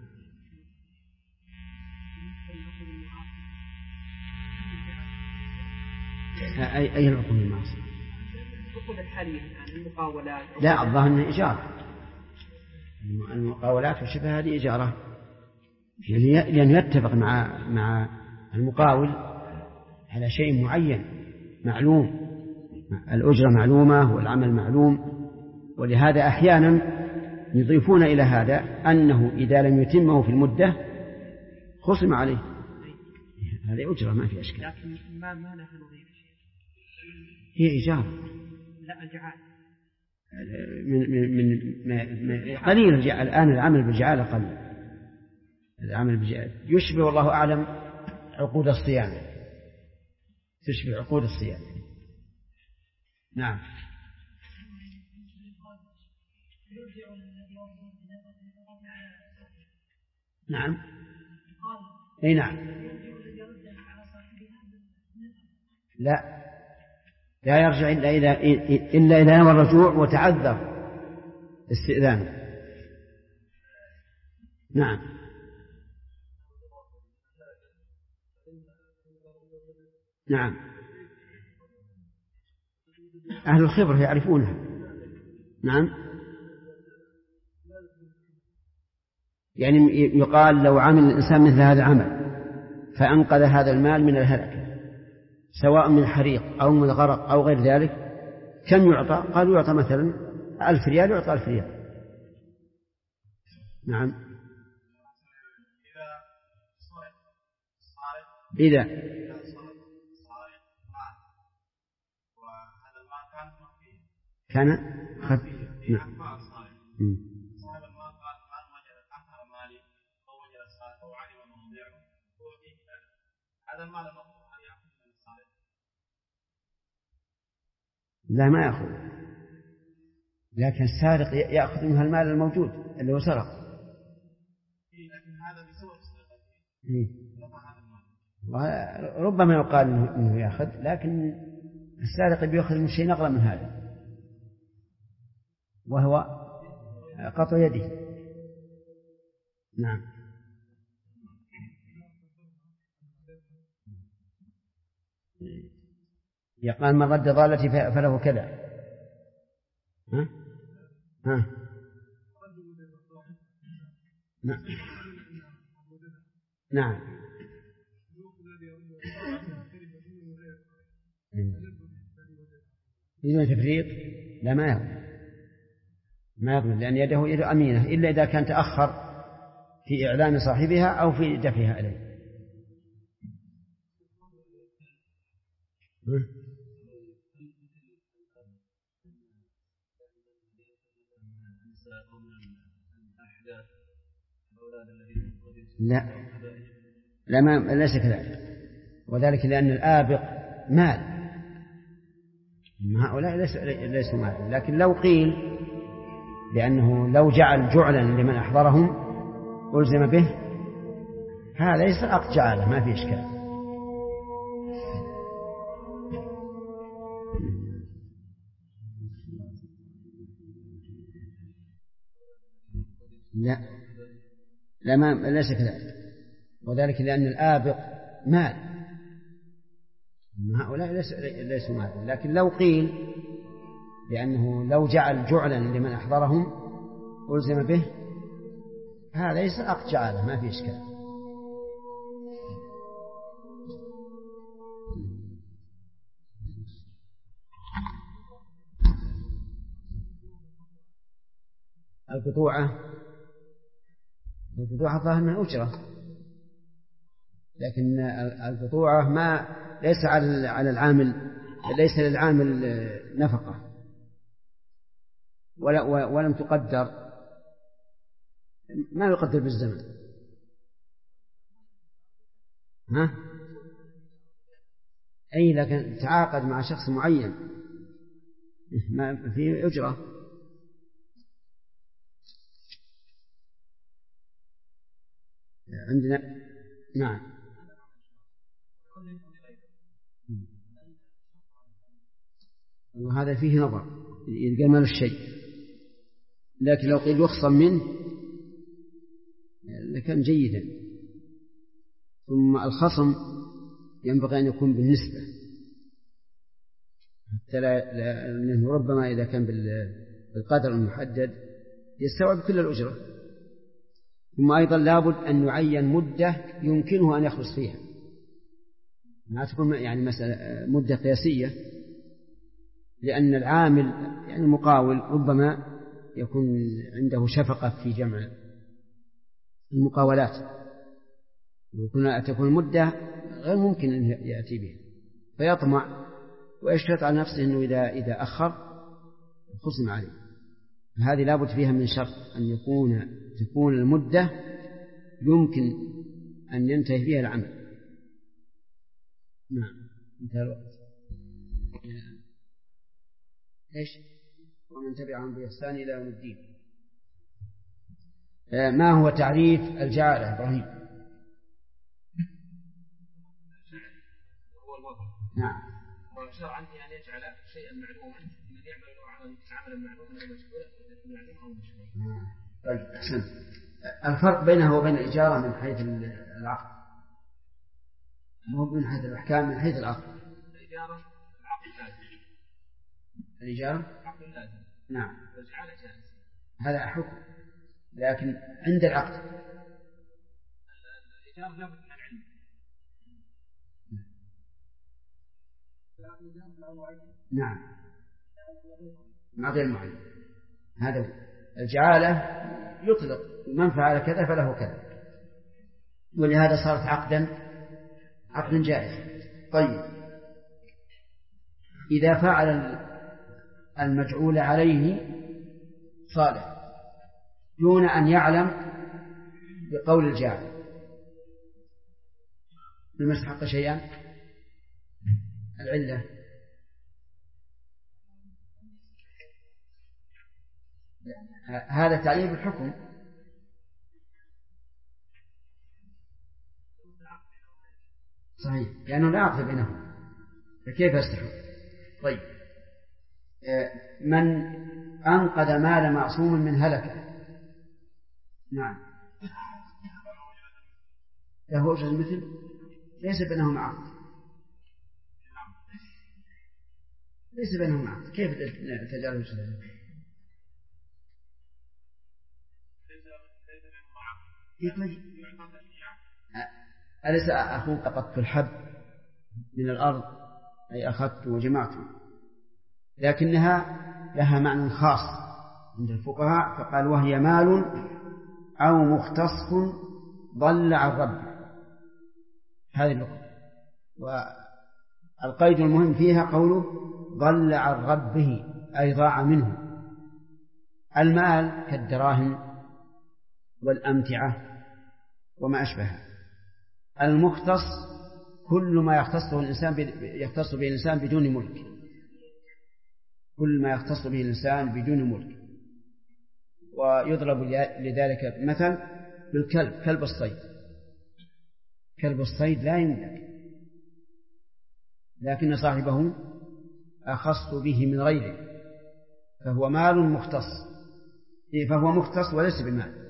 أي العقود المعاصي؟ العقود الحالية يعني المقاولات. لا، الظاهر أنها إجارة. المقاولات وشبه هذه إجارة، لأن يتفق مع المقاول على شيء معين معلوم، الأجرة معلومة والعمل معلوم. ولهذا أحيانا يضيفون إلى هذا أنه إذا لم يتمه في المدة خصم عليه، هذه أجرة ما في أشكال. لكن ما نحن نضيف شيء، هي إجارة. لا الجعالة من قليل الآن العمل بالجعالة قليل. العمل بالجعالة يشبه والله أعلم عقود الصيانة، تشبه عقود الصيانة. نعم. نعم. أي نعم. لا يرجع إلا إذا نوى الرجوع وتعذر استئذانه. نعم. نعم. أهل الخبرة يعرفونها، نعم، يعني يقال لو عمل الإنسان مثل هذا العمل فأنقذ هذا المال من الهلكة سواء من حريق أو من غرق أو غير ذلك، كم يعطى؟ قالوا يعطى مثلا 1000 ريال، يعطى 1000 ريال. نعم. إذا كان خفي. نعم. لا ما يأخذ، لكن السارق يأخذ منها المال الموجود اللي هو سرق. ربما يقال إنه يأخذ، لكن السارق بيأخذ من شيء أغلى من هذا وهو قطع يده. نعم. يقال من رد ضالتي فله كذا. ها؟ ها؟ نعم. نعم. بدون تفريط لا ما يضمن لأن يده أمينة إلا إذا كان تأخر في إعلام صاحبها أو في دفعها إليه. لا ما ليس كذلك، وذلك لأن الآبق مال، هؤلاء ليسوا مال. لكن لو قيل لأنه لو جعل جعلا لمن أحضرهم ألزم به، هذا ليس عقد جعله، ما في إشكال. لا ما ليس كذلك، وذلك لأن الآبق مال، هؤلاء ليسوا مال. لكن لو قيل لأنه لو جعل جعلا لمن أحضرهم ألزم به، هذا ليس عقد جعله، ما في إشكال. القطوعة ظاهر من أجرة، لكن القطوعة ما ليس على العامل، ليس للعامل نفقة ولم تقدر، ما يقدر بالزمن. ها؟ أي لكن تعاقد مع شخص معين ما في أجرة. عندنا نعم. وهذا فيه نظر إذا قال الشيء، لكن لو قيل يخصم منه لكان جيدا. ثم الخصم ينبغي أن يكون بالنسبة، حتى لأنه ربما إذا كان بالقدر المحدد يستوعب كل الأجرة. ثم أيضا لابد أن يعين مدة يمكنه أن يخلص فيها، ما تكون يعني مسألة مدة قياسية، لأن العامل يعني المقاول ربما يكون عنده شفقة في جمع المقاولات، تكون المدة غير ممكن أن يأتي بها، فيطمع ويشترط على نفسه أنه إذا أخر خصم عليه. هذه لابد فيها من شرط أن تكون المدة يمكن أن ينتهي فيها العمل. نعم. انتهى الوقت. إيش؟ ومن تبعهم بإحسان إلى يوم الدين. ما هو تعريف الجعالة إبراهيم؟ هو الوضع. نعم. وشرعا أن يجعل شيئا معلوما من يعمل عملا معلوما أو مشغولا معلوم أو مشغول. طيب أحسنت. الفرق بينه وبين الإجارة من حيث العقد، مو من حيث الأحكام، من حيث العقد. الإجارة العقد لازم. الإجارة عقد لازم. نعم والجعالة جائز. هذا حكم، لكن عند العقد الإيجار لابد من العلم. نعم مع غير معين. هذا هو. الجعالة يطلق من فعل كذا فله كذا، ولهذا صارت عقدا جائز. طيب إذا فعل المجعول عليه صالح دون أن يعلم بقول الجاعل بما استحق شيئا، العلة هذا تعليل الحكم. صحيح، لأنه لا عقد بينهم، فكيف يستحق؟ طيب من أنقذ مال معصوم من هلكة، نعم له أجر مثل، ليس بينهما عقد، ليس بينهما عقد، كيف تجعله أجر؟ أليس أخوك أخذت الحب من الأرض أي أخذت وجمعت، لكنها لها معنى خاص عند الفقهاء، فقال وهي مال أو مختص ضل عن ربه، هذه اللغة. والقيد المهم فيها قوله ضل عن ربه أي ضاع منه. المال كالدراهم والأمتعة وما أشبهها. المختص كل ما يختص به الإنسان بدون ملك، كل ما يختص به الإنسان بدون ملك. ويضرب لذلك مثل بالكلب، كلب الصيد. كلب الصيد لا يملك، لكن صاحبه أخص به من غيره، فهو مال مختص، فهو مختص وليس بمال.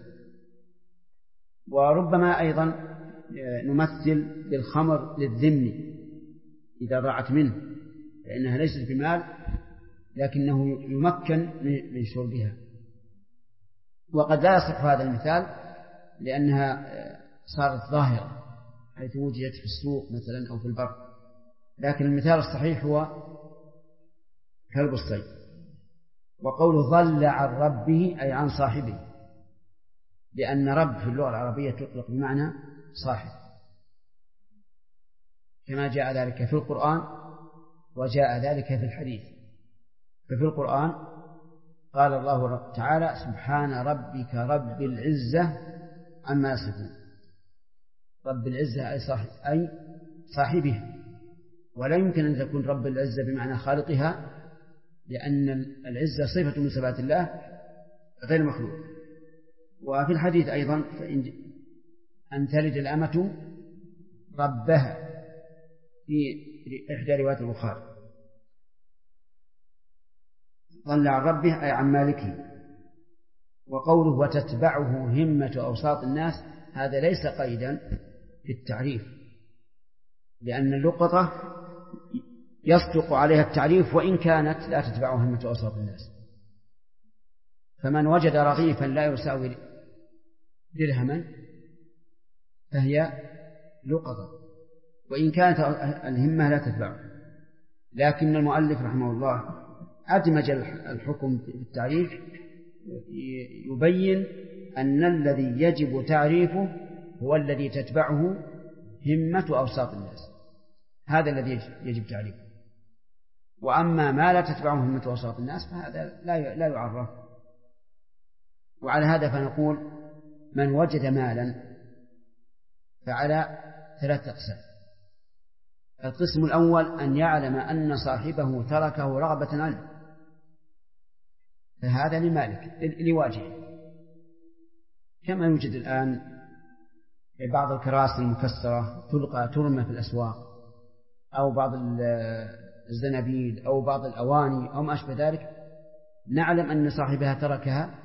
وربما أيضا نمثل بالخمر للذم إذا ضاعت منه، لأنها ليست بمال لكنه يمكن من شربها. وقد لا يصح هذا المثال لأنها صارت ظاهرة حيث وجدت في السوق مثلا أو في البر، لكن المثال الصحيح هو كلب الصيد. وقوله ضل عن ربه أي عن صاحبه، لأن رب في اللغة العربية تطلق بمعنى صاحب، كما جاء ذلك في القرآن وجاء ذلك في الحديث. ففي القرآن قال الله تعالى سبحان ربك رب العزة عما يصفون. رب العزة أي صاحبها، ولا يمكن أن تكون رب العزة بمعنى خالقها، لأن العزة صفة من صفات الله غير مخلوق. وفي الحديث أيضا أن تلد الأمة ربها في إحدى روايات البخاري. ضل عن ربه أي عن مالكه. وقوله وتتبعه همة أوساط الناس، هذا ليس قيدا في التعريف، لأن اللقطة يصدق عليها التعريف وإن كانت لا تتبعه همة أوساط الناس. فمن وجد رغيفا لا يساوي درهما فهي لقطة، وإن كانت الهمة لا تتبعه. لكن المؤلف رحمه الله أدمج الحكم في التعريف يبين أن الذي يجب تعريفه هو الذي تتبعه همة أوساط الناس، هذا الذي يجب تعريفه. وأما ما لا تتبعه همة أوساط الناس فهذا لا يعرف. وعلى هذا فنقول من وجد مالا فعلى 3 أقسام. القسم الأول أن يعلم أن صاحبه تركه رغبة عنه، فهذا لمالك لواجهه، كما يوجد الآن بعض الكراسي المكسرة ترمى في الأسواق، أو بعض الزنابيل أو بعض الأواني أو ما أشبه ذلك، نعلم أن صاحبها تركها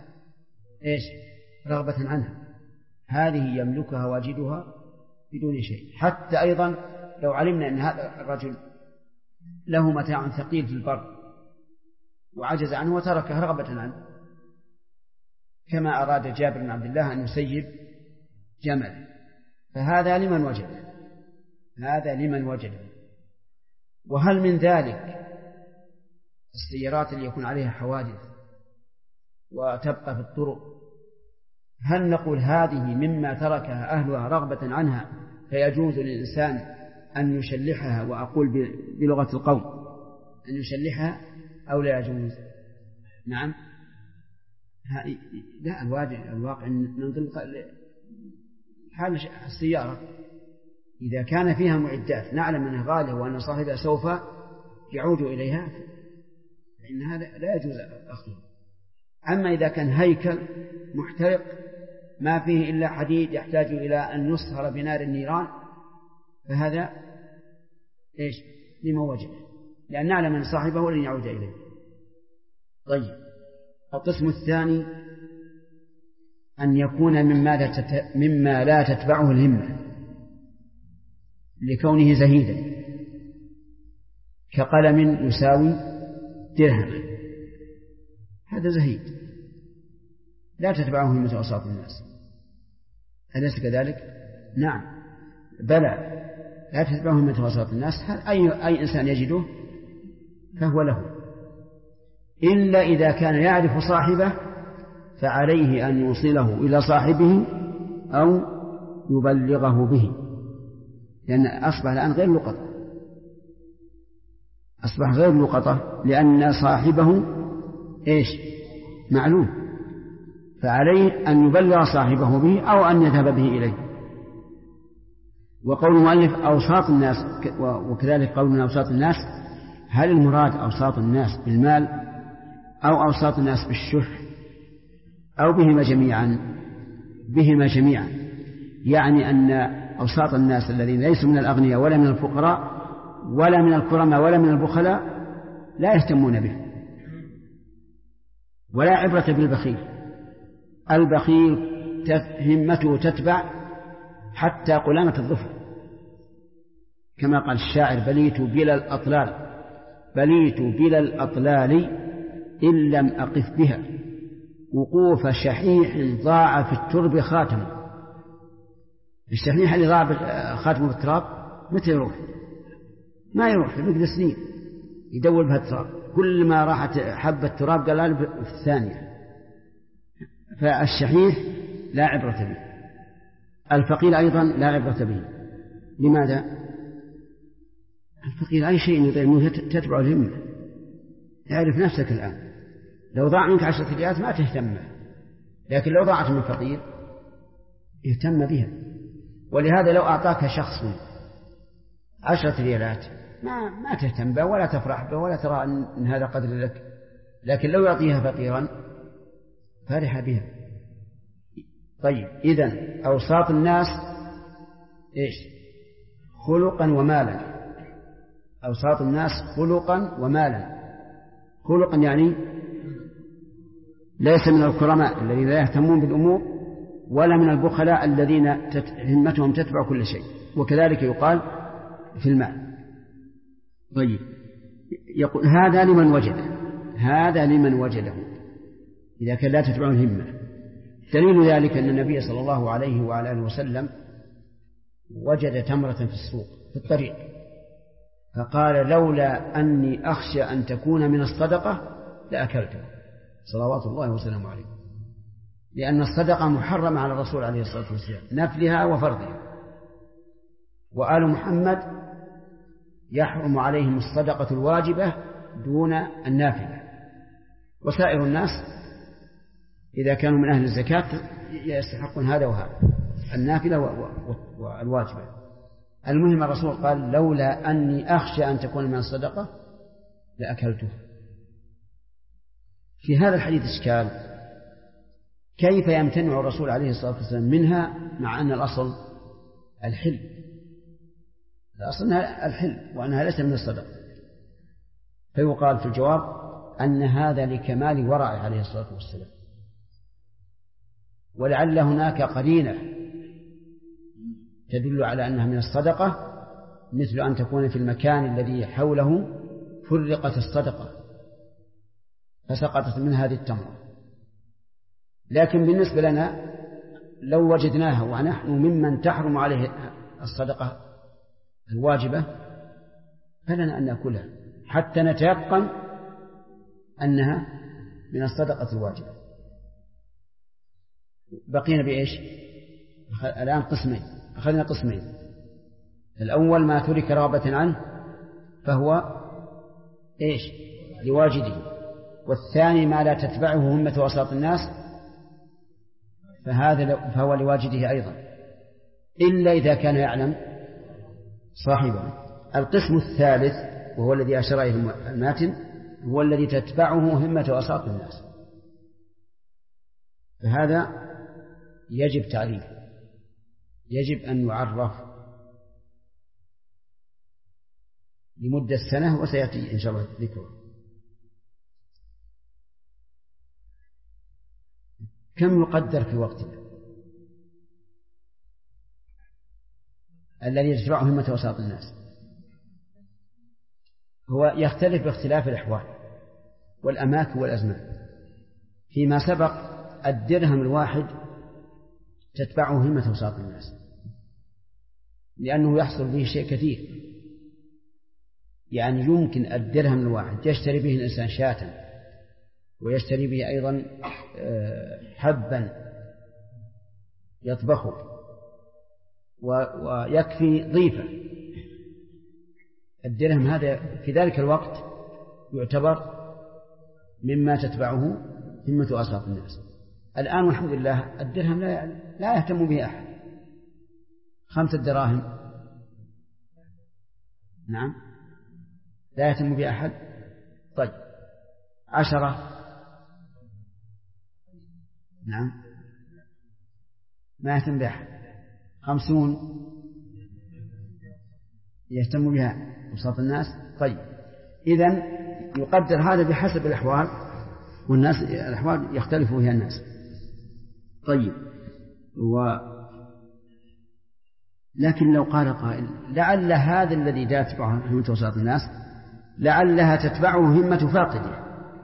رغبة عنها، هذه يملكها واجدها بدون شيء. حتى أيضا لو علمنا أن هذا الرجل له متاع ثقيل في البر وعجز عنه وتركه رغبة عنه، كما أراد جابر بن عبد الله أن يسيب جمل، فهذا لمن وجده، هذا لمن وجده. وهل من ذلك السيارات اللي يكون عليها حوادث وتبقى في الطرق، هل نقول هذه مما تركها أهلها رغبة عنها فيجوز للإنسان أن يشلحها، وأقول بلغة القوم أن يشلحها، أو لا يجوز؟ نعم، لا، الواقع ننظر حال السيارة إذا كان فيها معدات نعلم أنها غالية وأن صاحبها سوف يعود إليها فإن هذا لا يجوز أخذه. أما إذا كان هيكل محترق ما فيه إلا حديد يحتاج إلى أن يصهر بنار النيران فهذا إيش لما وجد، لأن نعلم أن صاحبه لن يعود إليه. طيب، القسم الثاني أن يكون مما لا تتبعه الهمة لكونه زهيدا، كقلم يساوي درهما، هذا زهيد لا تتبعه همة أوساط الناس، أليس كذلك؟ نعم، بلى، لا تتبعه همة أوساط الناس، أي إنسان يجده فهو له، إلا إذا كان يعرف صاحبه فعليه أن يوصله إلى صاحبه أو يبلغه به، لأن أصبح الآن غير لقطة، أصبح غير لقطة، لأن صاحبه إيش معلوم، فعليه أن يبلغ صاحبه به أو أن يذهب به إليه. وقول المؤلف أوساط الناس، وكذلك قول من أوساط الناس، هل المراد أوساط الناس بالمال أو أوساط الناس بالشح أو بهما جميعا؟ بهما جميعا، يعني أن أوساط الناس الذين ليسوا من الأغنياء ولا من الفقراء ولا من الكرماء ولا من البخلاء لا يهتمون به، ولا عبرة بالبخيل. البخيل همته تتبع حتى قلامة الظفر، كما قال الشاعر: بليت بلا الأطلال، بليت بلا الأطلال إن لم أقف بها، وقوف شحيح ضاع في الترب خاتم. الشحيح اللي ضاع خاتمه في التراب متى يروح؟ ما يروح، يبقى سنين يدور بها التراب، كل ما راحت حبة تراب قال في الثانية. فالشحيح لا عبرة به، الفقير أيضا لا عبرة به. لماذا؟ الفقير أي شيء يطيع تتبع الهمة. يعرف نفسك الآن، لو ضاع منك 10 ريالات ما تهتم، لكن لو ضاعت من فقير يهتم بها. ولهذا لو أعطاك شخص 10 ريالات ما تهتم به ولا تفرح به ولا ترى أن هذا قدر لك، لكن لو يعطيها فقيرا فرح بها. طيب، إذن أوساط الناس إيش؟ خلقا ومالا. أوساط الناس خلقا ومالا. خلقا يعني ليس من الكرماء الذين لا يهتمون بالأمور، ولا من البخلاء الذين همتهم تتبع كل شيء، وكذلك يقال في المال. طيب، يقول هذا لمن وجده، هذا لمن وجده إذا كان لا تتبع الهمة. دليل ذلك أن النبي صلى الله عليه وعلى آله وسلم وجد تمرة في السوق في الطريق، فقال: لولا أني أخشى أن تكون من الصدقة لأكلتها، صلوات الله وسلامه عليه، لأن الصدقة محرمة على الرسول عليه الصلاة والسلام، نفلها وفرضها. وآل محمد يحرم عليهم الصدقة الواجبة دون النافلة، وسائر الناس إذا كانوا من أهل الزكاة يستحقون هذا وهذا، النافلة والواجبة. المهم الرسول قال: لولا أني أخشى أن تكون من الصدقة لأكلته. في هذا الحديث إشكال، كيف يمتنع الرسول عليه الصلاة والسلام منها مع أن الأصل الحل؟ الأصل أنها الحل وأنها ليست من الصدقة. فيقال في الجواب أن هذا لكمال ورعه عليه الصلاة والسلام، ولعل هناك قرينة تدل على أنها من الصدقة، مثل أن تكون في المكان الذي حوله فرقت الصدقة، فسقطت من هذه التمرة. لكن بالنسبة لنا لو وجدناها ونحن ممن تحرم عليه الصدقة الواجبة فلنا أن نأكلها حتى نتيقن أنها من الصدقة الواجبة. بقينا بإيش؟ الآن قسمين، أخذنا قسمين. الأول ما ترك رغبة عنه فهو إيش؟ لواجده. والثاني ما لا تتبعه همة وسط الناس فهو لواجده أيضا، إلا إذا كان يعلم صاحبه. القسم الثالث وهو الذي أشار إليه الماتن هو الذي تتبعه همة وسط الناس، فهذا يجب تعريفه، يجب أن يعرف لمدة سنة وسيأتي إن شاء الله ذكره. كم يقدر في وقتنا الذي يتبعه همة وسط الناس؟ هو يختلف باختلاف الأحوال والأماكن والأزمان. فيما سبق الدرهم الواحد تتبعه همة وسط الناس لأنه يحصل به شيء كثير، يعني يمكن الدرهم الواحد يشتري به الإنسان شاة، ويشتري به أيضا حبا يطبخه، ويكفي ضيفة. الدرهم هذا في ذلك الوقت يعتبر مما تتبعه همة وسط الناس. الآن والحمد لله الدرهم لا يهتم به أحد. 5 دراهم نعم لا يهتم به أحد. طيب 10 نعم ما يهتم بها. 50 يهتم بها وسط الناس. طيب إذن يقدر هذا بحسب الأحوال، والناس الأحوال يختلف فيها الناس. طيب لكن لو قال قائل لعل هذا الذي تتبعه همة وسط الناس لعلها تتبعه همة فاقده،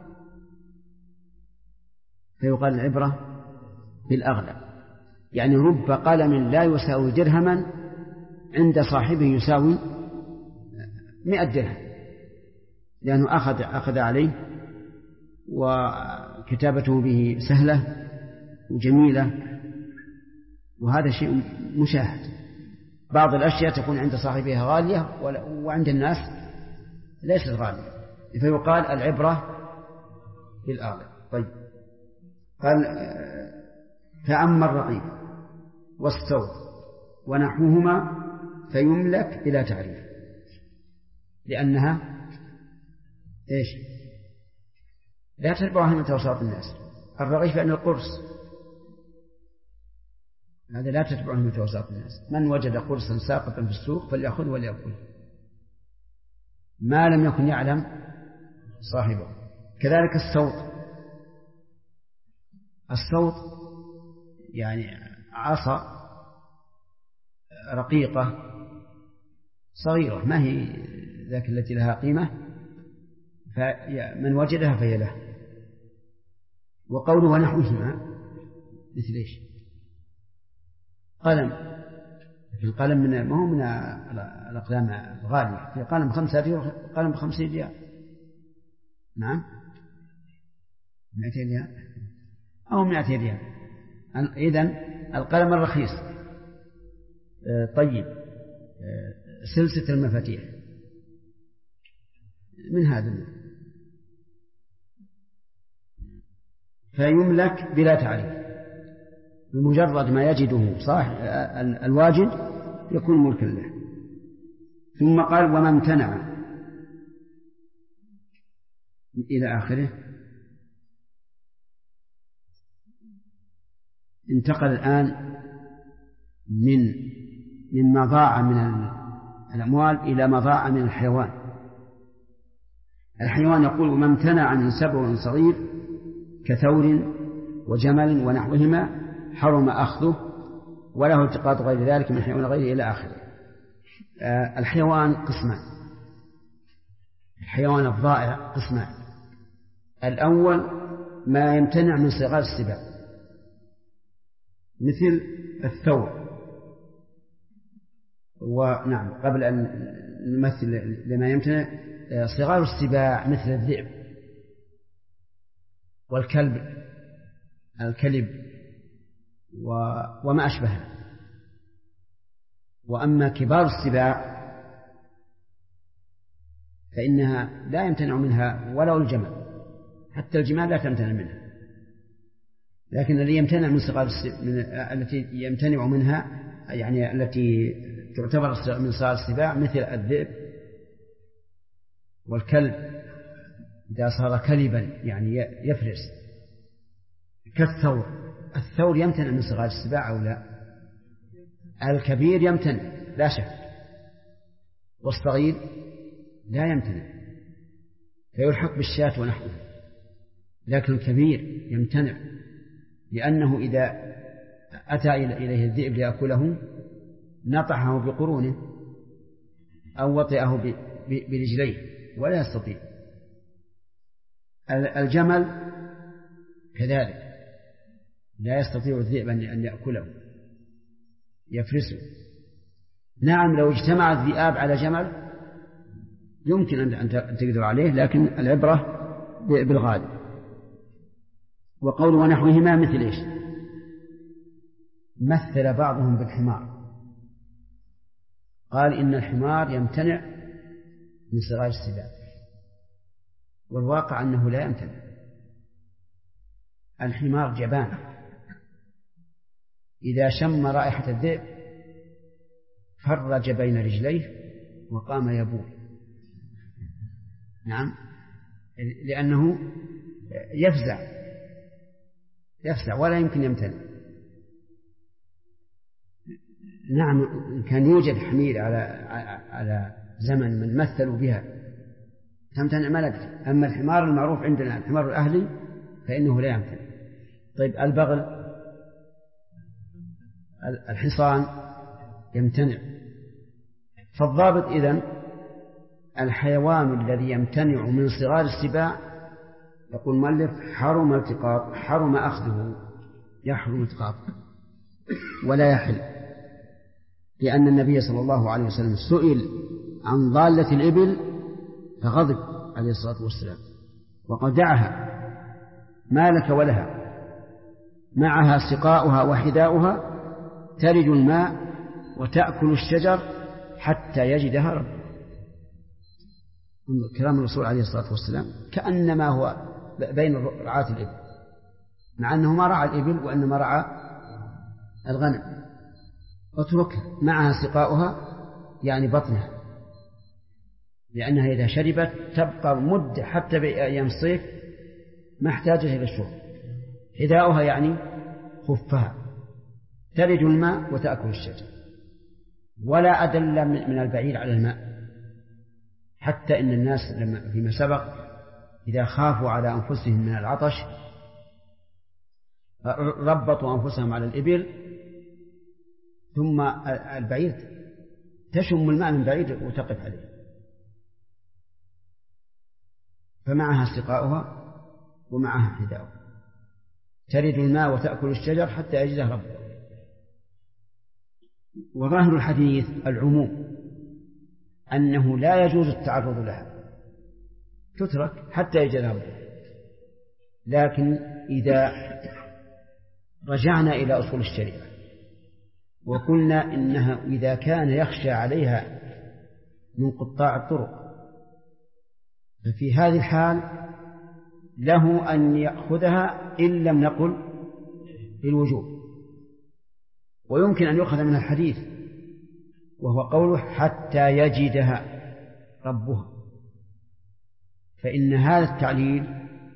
فيقال العبرة بالأغلب. يعني رب قلم لا يساوي درهما عند صاحبه يساوي 100 درهم، لأنه أخذ عليه وكتابته به سهلة وجميلة، وهذا شيء مشاهد. بعض الأشياء تكون عند صاحبها غالية وعند الناس ليست غالية، فيقال العبرة بالأغلب. طيب قال فأما الرقيق والصوت ونحوهما فيملك بلا تعريف، لأنها إيش؟ لا تتبع همة وسط الناس. الرغيف أن القرص هذا لا تتبع همة وسط الناس. من وجد قرصا ساقطا في السوق فليأخذ وليأكل ما لم يكن يعلم صاحبه. كذلك الصوت يعني عصا رقيقة صغيرة ما هي ذاك التي لها قيمة، فمن وجدها فهي له. وقوله ونحوهما مثل إيش؟ قلم. في القلم ما هو من الأقلام الغالية، في قلم 5 ريال قلم 50 ريال. نعم 200 ريال أو 200 ريال. إذن القلم الرخيص. طيب سلسلة المفاتيح من هذا النوع فيملك بلا تعريف، بمجرد ما يجده صاحب الواجد يكون ملكا له. ثم قال وما امتنع إلى آخره. انتقل الآن من ما ضاع من الأموال إلى ما ضاع من الحيوان. الحيوان يقول وما امتنع من سبع صغير كثور وجمل ونحوهما حرم أخذه وله التقاط غير ذلك من حيوان غيره إلى آخره. الحيوان قسمان. الحيوان الضائع قسمان. الأول ما يمتنع من صغار السباع مثل الثور. ونعم قبل أن نمثل لما يمتنع، صغار السباع مثل الذئب الكلب وما أشبهه. وأما كبار السباع فإنها لا يمتنع منها ولو الجمل، حتى الجمال لا تمتنع منها. لكن الذي يمتنع من صغار التي يمتنع منها يعني التي تعتبر من صغار السباع مثل الذئب والكلب إذا صار كلبا يعني يفرس، الثور يمتنع من صغار السباع أو لا؟ الكبير يمتنع لا شك، والصغير لا يمتنع فيلحق بالشاة ونحوه. لكن الكبير يمتنع، لأنه إذا أتى إليه الذئب ليأكله نطحه بقرونه أو وطئه برجليه ولا يستطيع. الجمل كذلك لا يستطيع الذئب أن يأكله يفرسه. نعم لو اجتمع الذئاب على جمل يمكن أن تقدر عليه، لكن العبرة بالغالب. وقول ونحوهما مثل إيش؟ مثل بعضهم بالحمار، قال إن الحمار يمتنع من صغار السباع، والواقع أنه لا يمتنع. الحمار جبان، إذا شم رائحة الذئب فرج بين رجليه وقام يبول. نعم، لأنه يفزع ولا يمكن يمتنع. نعم كان يوجد حمير على زمن من مثلوا بها تمتنع ما ندري. أما الحمار المعروف عندنا الحمار الأهلي فإنه لا يمتنع. طيب البغل الحصان يمتنع. فالضابط إذن الحيوان الذي يمتنع من صغار السباع يقول المؤلف حرم أخذه، يحرم التقاط ولا يحل، لأن النبي صلى الله عليه وسلم سئل عن ضالة الإبل فغضب عليه الصلاة والسلام وقال دعها ما لك ولها، معها سقاؤها وحذاؤها ترد الماء وتأكل الشجر حتى يجدها ربها. كلام الرسول عليه الصلاة والسلام كأنما هو بين رعاة الإبل، مع أنه ما رعى الإبل وإنما رعى الغنم. اتركها معها سقاؤها يعني بطنها، لأنها إذا شربت تبقى مدة حتى بأيام الصيف ما احتاجت إلى الشرب. حذاؤها يعني خفها ترد الماء وتأكل الشجر. ولا أدل من البعير على الماء، حتى إن الناس لما فيما سبق إذا خافوا على أنفسهم من العطش ربطوا أنفسهم على الإبل، ثم البعير تشم الماء من بعيد وتقف عليه. فمعها سقاؤها ومعها حذاؤها ترد الماء وتأكل الشجر حتى يجدها ربها. وظاهر الحديث العموم، أنه لا يجوز التعرض لها، تترك حتى يجدها ربها. لكن إذا رجعنا إلى أصول الشريعة وقلنا إنها إذا كان يخشى عليها من قطاع الطرق ففي هذه الحال له أن يأخذها إن لم نقل بالوجوب. ويمكن أن يؤخذ من الحديث وهو قوله حتى يجدها ربها، فإن هذا التعليل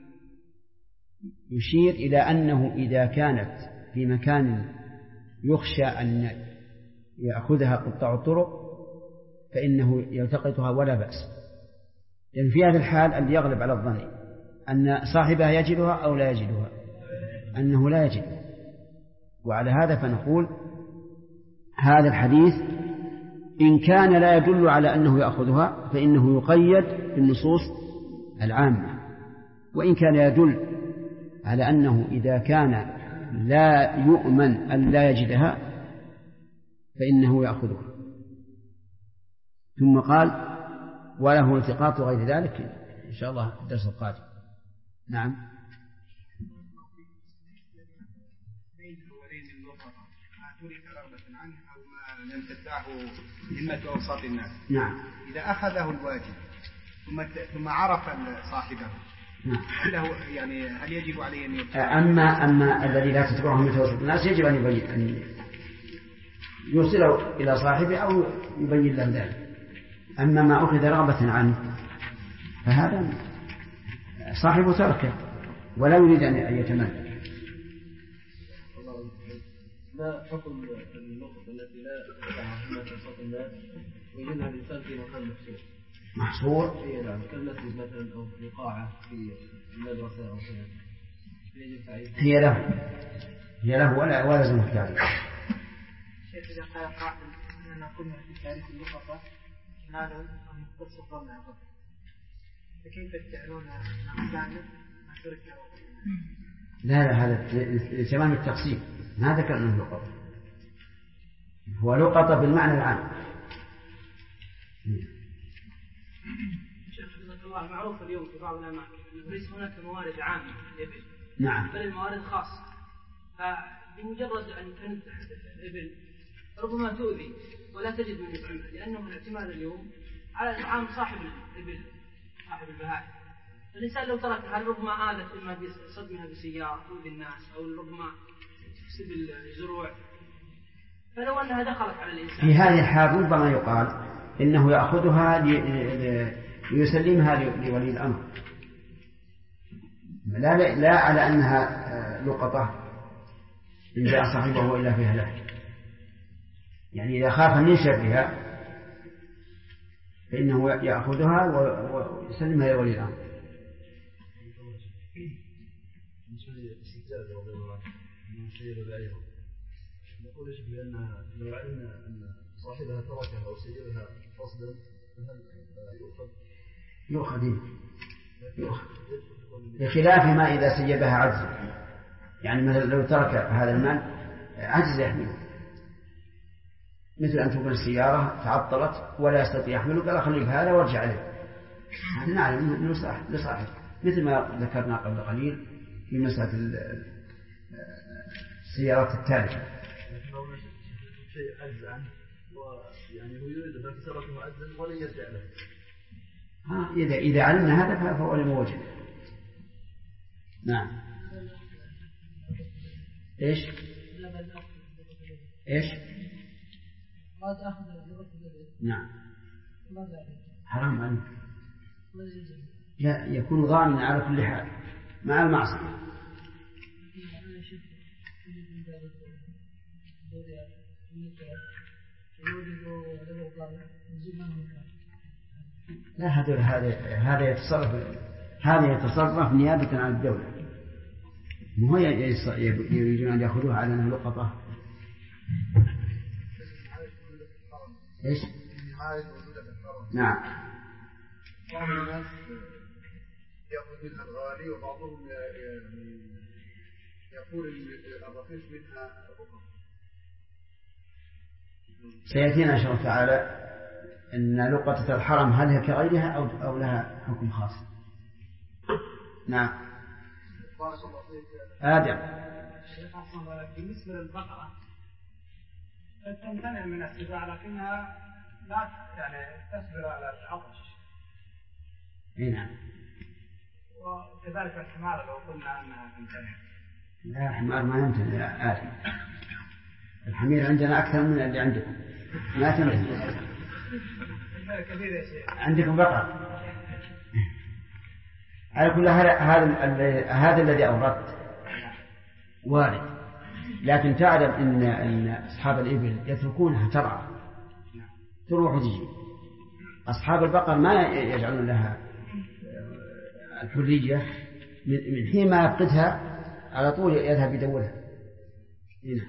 يشير إلى أنه إذا كانت في مكان يخشى أن يأخذها قطاع الطرق فإنه يلتقطها ولا بأس. لأن في هذه الحال اللي يغلب على الظن أن صاحبها يجدها أو لا يجدها، أنه لا يجدها. وعلى هذا فنقول هذا الحديث إن كان لا يدل على أنه يأخذها فإنه يقيد بالنصوص العامة وإن كان يدل على أنه إذا كان لا يؤمن أن لا يجدها فإنه يأخذها. ثم قال وله التقاط غير ذلك إن شاء الله الدرس القادم. نعم. ترك رغبة عنه أو ما لم تدعه همة أوساط الناس. نعم. إذا أخذه الواجب ثم عرف صاحبه. نعم. يعني هل يجب عليه أن أما الذي لا تتبعه همة أوساط الناس يجب أن يوصله إلى صاحبه أو يبين له ذلك. أما ما أخذ رغبة عنه فهذا صاحبه تركه ولا يريد أن يتملك. ما حكم النقطة التي لا تدعها همة أوساط الناس ويجدها الإنسان في مكان محصور؟ هي نعم كالمسجد مثلا أو في قاعة في المدرسة أو كذا هي له ولا لازم التعريف. شيخ إذا قال قائل أننا كنا في تاريخ اللقطة هذا أم قصة ضمن عقب فكيف تجعلون أقسامه ما ترك؟ لا هذا لتمام التقسيم ما ذكر أنه لقطة، هو لقطة بالمعنى العام. شيخ الله معروف اليوم في بعض الأماكن أنه ليس هناك موارد عامة للإبل. نعم. بل الموارد خاصة، فبمجرد أن تنتح الإبل ربما تؤذي ولا تجد من يطعمها، لأنه الاعتماد اليوم على إطعام صاحب الإبل صاحب البهائم. الإنسان لو تركها ربما آذت إما بصدمها بسيارة تؤذي الناس أو ربما تفسد الزروع، فلو أنها دخلت على الإنسان في هذه الحال ربما يقال إنه يأخذها ليسلمها لولي الأمر، لا على أنها لقطة إن جاء صاحبه إلا فيها له، يعني إذا خاف من شرها فإنه يأخذها ويسلمها لولي الأمر. نقول يجب بأن لو علمنا أن صاحبها تركها أو سيرها قصدا فهل يؤخذ بخلاف ما إذا سيبها عجز، يعني مثلا لو ترك هذا المال عجز يحمله، مثل أن تكون السيارة تعطلت ولا يستطيع يحمله قال خليه بهذا وارجع عليه، نعلم أنه لصاحب، مثل ما ذكرنا قبل قليل في مسألة السيارات التالفة. شيء عجز عنه ويعني هو يريد أن يتصرفه عجزا ولا يرجع له. إذا علمنا هذا فهو الموجب. نعم. إيش؟ نعم. حرام عليك. لا يكون ضامن على كل حال مع المعصية. لا هذا يتصرف نيابة عن الدولة، مو هو يريدون أن يأخذوها على أنها لقطة. إيش؟ نعم. بعض الناس يأخذ منها الغالي وبعضهم يقول الرخيص منها رقم. سيأتينا إن شاء الله تعالى أن لقطة الحرم هل هي كغيرها أو لها حكم خاص. نعم. آدم. بالنسبة للبقرة تمتنع من السباع لكنها لا يعني تصبر على العطش. نعم. وكذلك الحمار لو قلنا أنها تمتنع. لا الحمار ما يمتنع يا آدم. الحمير عندنا أكثر من اللي عندكم ما تمتنع. عندكم بقرة. على كل هذا الذي أوردت وارد، لكن تعلم أن أصحاب الإبل يتركونها ترعى تروح وتجي. أصحاب البقر ما يجعلون لها الحرية، من حين ما يفقدها على طول يذهب يدورها. هنا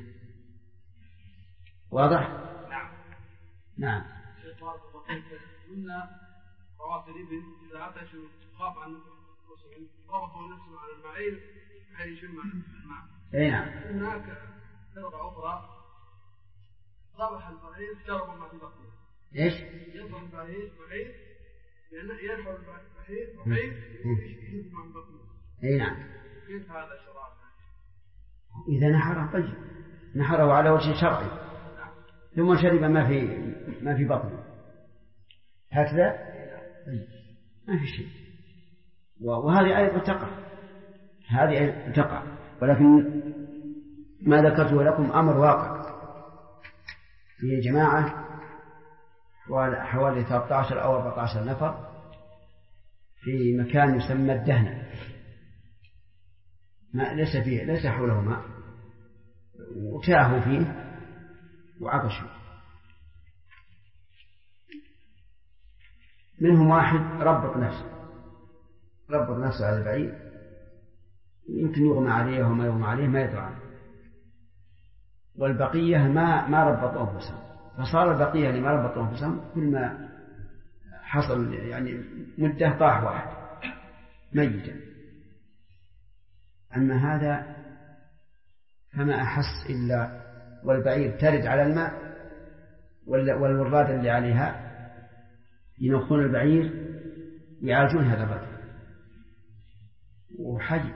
واضح؟ نعم. قلنا رواه الإبل إذا عطشوا خاف عن المسلم ربطوا نفسهم على البعير حتى يشم الماء. اي نعم. هناك فرقة أخرى ذبح البعير شربوا ما في بطنه. ايش؟ يذبح البعير ينحر البعير ويشرب ما في بطنه. اي نعم. كيف هذا شراب؟ إذا نحره طيب، نحره على وجه شرعي ثم شرب ما في بطنه هكذا ما في شيء. وهذه أيضا تقع، ولكن ما ذكرته لكم أمر واقع في جماعة حوالي 13 أو 14 نفر في مكان يسمى الدهنة، ما ليس حوله ماء، وتاهوا فيه وعطشوا. منهم واحد ربط نفسه على البعير، يمكن يغمى عليه وما يغمى عليه ما يدرى عنه، والبقية ما ربطوا أنفسهم، فصار البقية اللي ما ربطوا أنفسهم كل ما حصل يعني مدة طاح واحد ميتا. أما هذا فما أحس إلا والبعير ترد على الماء، والوراد اللي عليها ينخون البعير ويعالجون هذا الرجل وحي.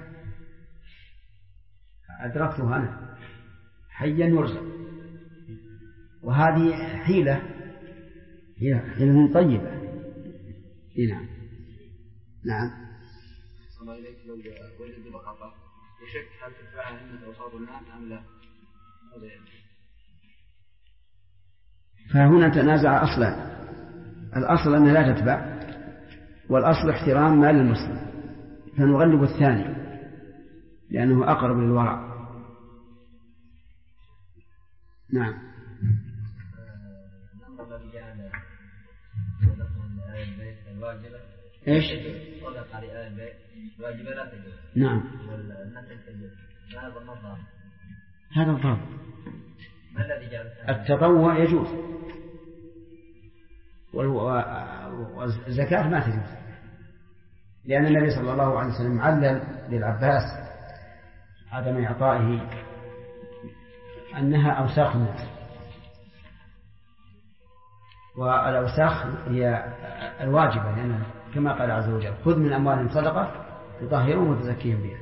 أدركته أنا حيا يرزق، وهذه حيلة طيبة. نعم نعم. صلى إليك لو وجد بقطة وشك هل تدفعها همة أوساط الناس أم لا؟ فهنا تنازع أصلا. الأصل أنها لا تتبع، والأصل احترام مال المسلم، فنغلب الثاني لأنه أقرب للورع. نعم. ايش؟ صدق على آل البيت واجب لا تجوز. نعم. والنفل تجوز. ما هذا النظام؟ هذا الضابط. ما الذي جعل التطوع يجوز، والزكاة ما تجوز، لأن النبي صلى الله عليه وسلم علل للعباس عدم إعطائه أنها أوساخ الناس، والأوساخ هي الواجبة، لأن كما قال عز وجل خذ من أموالهم صدقة تطهرهم وتزكيهم بها.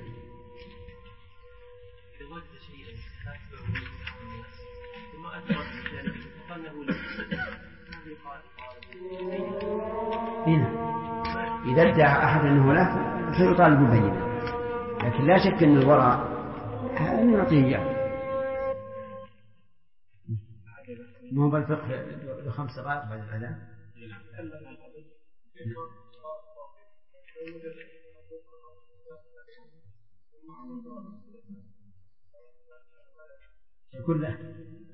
هنا إذا ادعى أحد أنه له فيطالب بالبينة، لكن لا شك أن الورع أن يعطيه إياه. ما هو بالفقه ل5 دقائق بعد الأذان. يقول له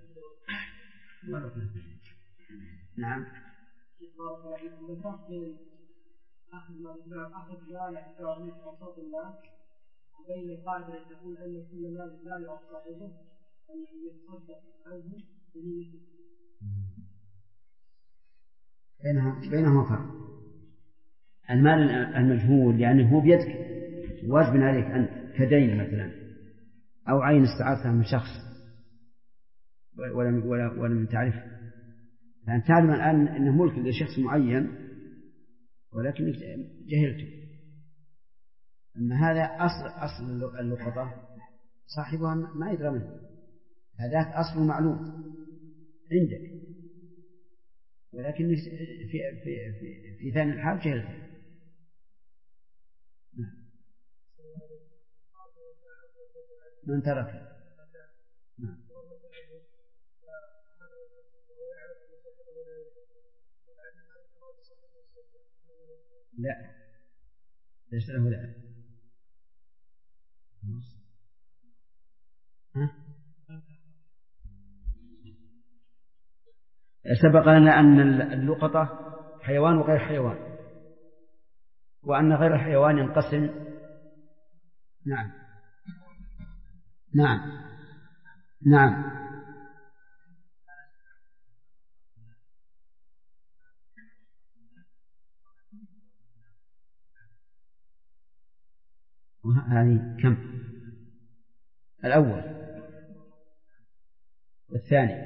نعم. أخذ لا يحتوى من أوساط الناس وبين القاعدة تقول أن كل مال لا يعطى صاحبه أن يتصدق عنه بنيته. بينهما فرق. المال المجهول يعني هو بيدك، واجب عليك أنت كدين مثلا أو عين استعارتها من شخص ولم تعرفه، يعني تعلم الآن أنه ملك لشخص معين ولكن جهلته. أما هذا أصل اللقطة صاحبها ما يدرى منه، هذاك أصله معلوم عندك، ولكن في ثاني الحال جهلته. من ترك لا ليس له لا. سبق لنا أن اللقطة حيوان وغير حيوان، وأن غير الحيوان ينقسم. نعم نعم نعم. هذه كم؟ الأول والثاني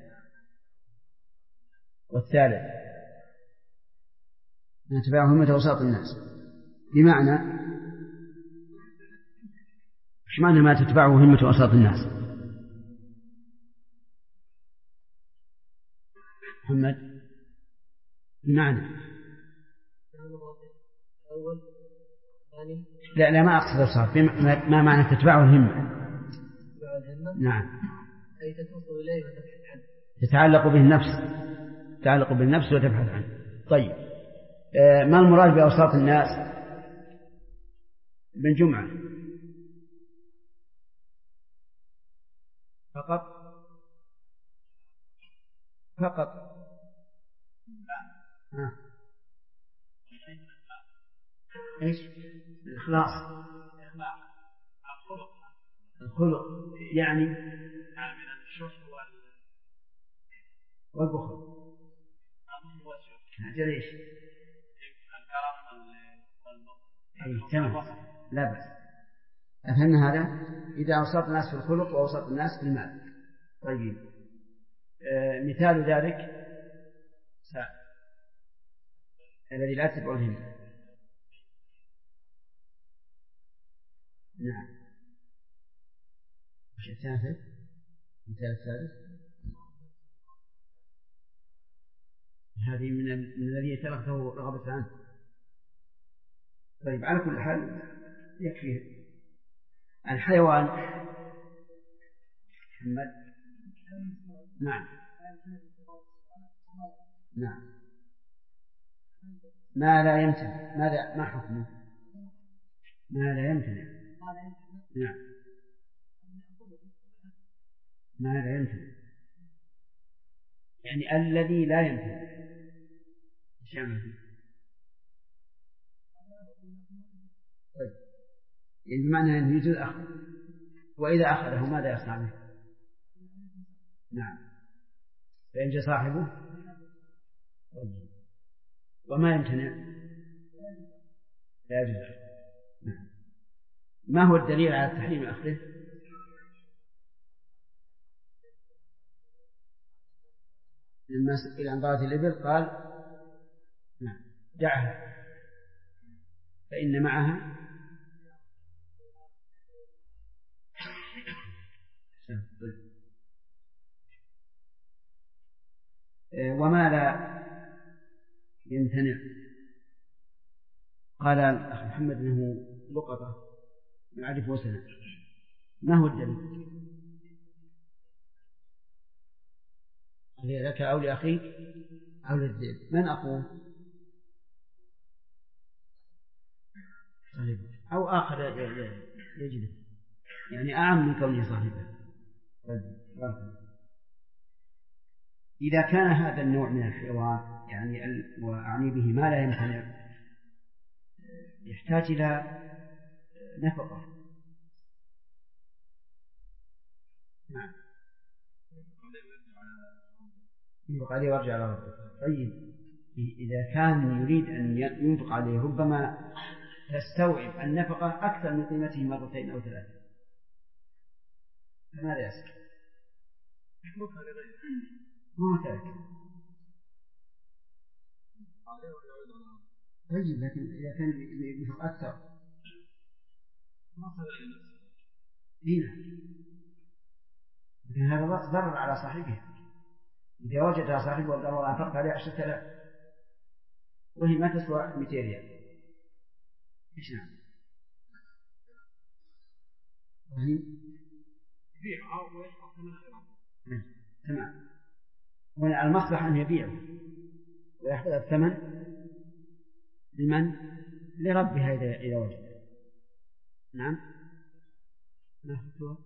والثالث ما تبعه همة أوساط الناس، بمعنى إيش معنى ما تتبعه همة أوساط الناس؟ محمد بمعنى لا ما أقصد أوساط، ما معنى تتبعه الهمة؟ نعم أي تتصل إليه وتبحث عنه، تتعلق به النفس، تتعلق بالنفس وتبحث عنه. طيب ما المراد بأوساط الناس؟ بن جمعة فقط إيش؟ الإخلاص، الخلق يعني من الشح والبخل. أجل إيش؟ الكرم تمام، لا بأس، أفهمنا هذا؟ إذا أوساط الناس في الخلق وأوساط الناس في المال. طيب مثال ذلك الذي لا تتبع الهمة. نعم. وش الثالث؟ مثال الثالث هذه من الذي تركته رغبة عنه. طيب على كل حال يكفي. الحيوان محمد. نعم نعم. ما لا يمتنع، ماذا ما حكمه؟ ما لا يمتنع. نعم ما لا يمتنع يعني الذي لا يمتنع ايش يعمل فيه؟ طيب يعني بمعنى أنه يجوز أخذ، وإذا أخذه ماذا يصنع به؟ نعم فإن جاء صاحبه. طيب وما يمتنع لا يجوز أخذه. نعم. ما هو الدليل على تحريم أخذه؟ لما سئل عن ضاعة الإبل قال نعم دعها فإن معها وما لا يمتنع. قال الأخ محمد أنه لقطة يعرف وسنا، ما هو الدليل؟ هل لك أو لأخيك أو للذئب؟ من أخوه؟ أو آخر يجده يعني أعم من كونه صاحبه. إذا كان هذا النوع من الحيوان يعني وأعني به ما لا يمتنع يحتاج إلى نفقة. نعم ينفق عليه ويرجع على ربه. طيب إذا كان يريد أن ينفق عليه ربما تستوعب النفقة أكثر من قيمته مرتين أو ثلاثة، فماذا يصير؟ ما ترك. طيب لكن إذا كان ينفق أكثر هنا لكن هذا ضرر على صاحبه. إذا وجد صاحبه وقال والله أنفقت عليه 10,000 وهي ما تسوى 200 ريال إيش نعم؟ وهي يبيعها ويحفظ من غيره. تمام. هنا المصلحة أن يبيعه ويحفظ الثمن لمن؟ لربها إذا وجد. نعم ما فتوى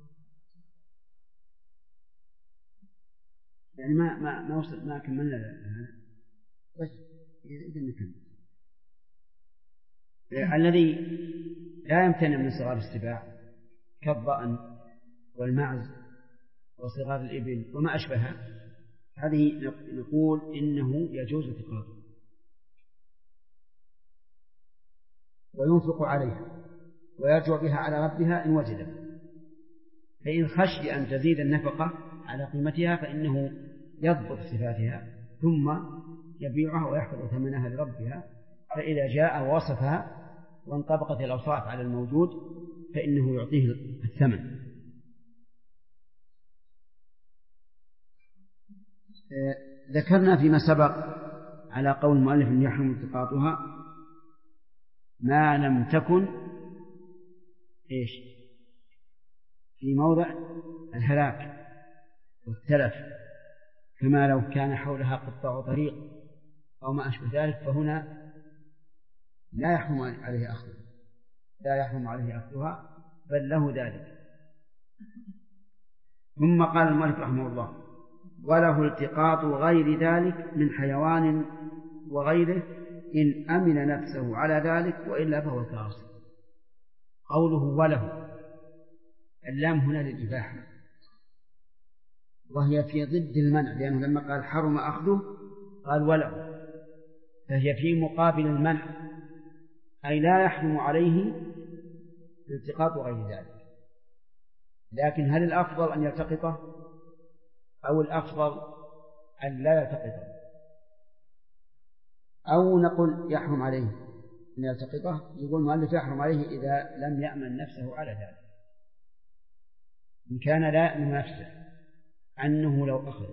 يعني ما وصل ما كملنا هذا. طيب إذا نكمل. الذي لا يمتنع من صغار السباع كالضأن والمعز وصغار الإبل وما أشبهها، هذه نقول إنه يجوز اتخاذه وينفق عليها ويرجع بها على ربها إن وجد. فإن خشي أن تزيد النفقة على قيمتها فإنه يضبط صفاتها ثم يبيعها ويحفظ ثمنها لربها، فإذا جاء ووصفها وانطبقت الأوصاف على الموجود فإنه يعطيه الثمن. ذكرنا فيما سبق على قول المؤلف أن يحرم التقاطها ما لم تكن في موضع الهلاك والتلف، كما لو كان حولها قطاع طريق أو ما أشبه ذلك، فهنا لا يحرم عليه أخذها بل له ذلك. ثم قال المؤلف رحمه الله: وله التقاط غير ذلك من حيوان وغيره إن أمن نفسه على ذلك وإلا فهو كاصر. قوله وله، اللام هنا للإباحة، وهي في ضد المنع، لأنه لما قال حرم أخذه قال وله، فهي في مقابل المنع، أي لا يحرم عليه التقاط غير ذلك. لكن هل الأفضل أن يلتقطه أو الأفضل أن لا يلتقطه؟ أو نقول يحرم عليه أن يلتقطه؟ يقول المؤلف يحرم عليه إذا لم يأمن نفسه على ذلك. إن كان لا يأمن نفسه أنه لو أخذ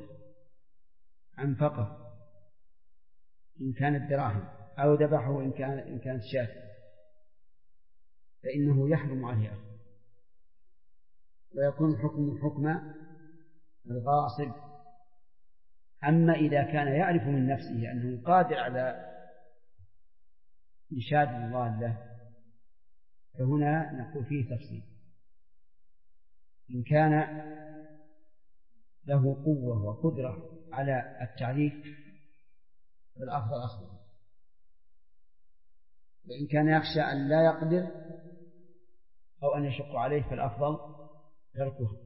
أنفقه إن كانت دراهم أو ذبحه إن كانت شاة، فإنه يحرم عليه أخذ، ويكون حكم الغاصب. أما إذا كان يعرف من نفسه أنه قادر على إنشاد الله له، فهنا نقول فيه تفصيل. إن كان له قوة وقدرة على التعريف فالأفضل أخذه، وإن كان يخشى أن لا يقدر أو أن يشق عليه فالأفضل تركه.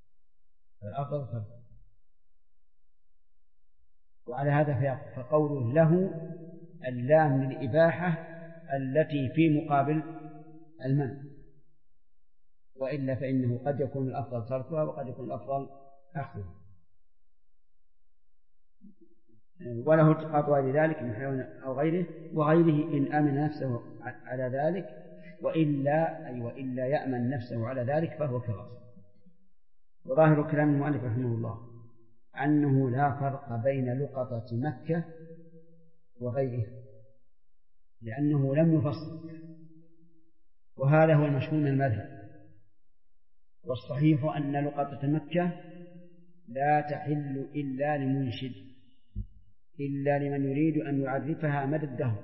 وعلى هذا فقوله له اللام للإباحة التي في مقابل المنع، وإلا فإنه قد يكون الأفضل تركها وقد يكون الأفضل أخذها. وله التقاط غير ذلك من حيوان أو غيره وغيره إن أمن نفسه على ذلك وإلا يأمن نفسه على ذلك فهو كراس. وظاهر كلام المؤلف رحمه الله أنه لا فرق بين لقطة مكة وغيرها، لأنه لم يفصل، وهذا هو المشهور من المذهب. والصحيح أن لقطة مكة لا تحل إلا لمنشد، إلا لمن يريد أن يعرفها مدى الدهر،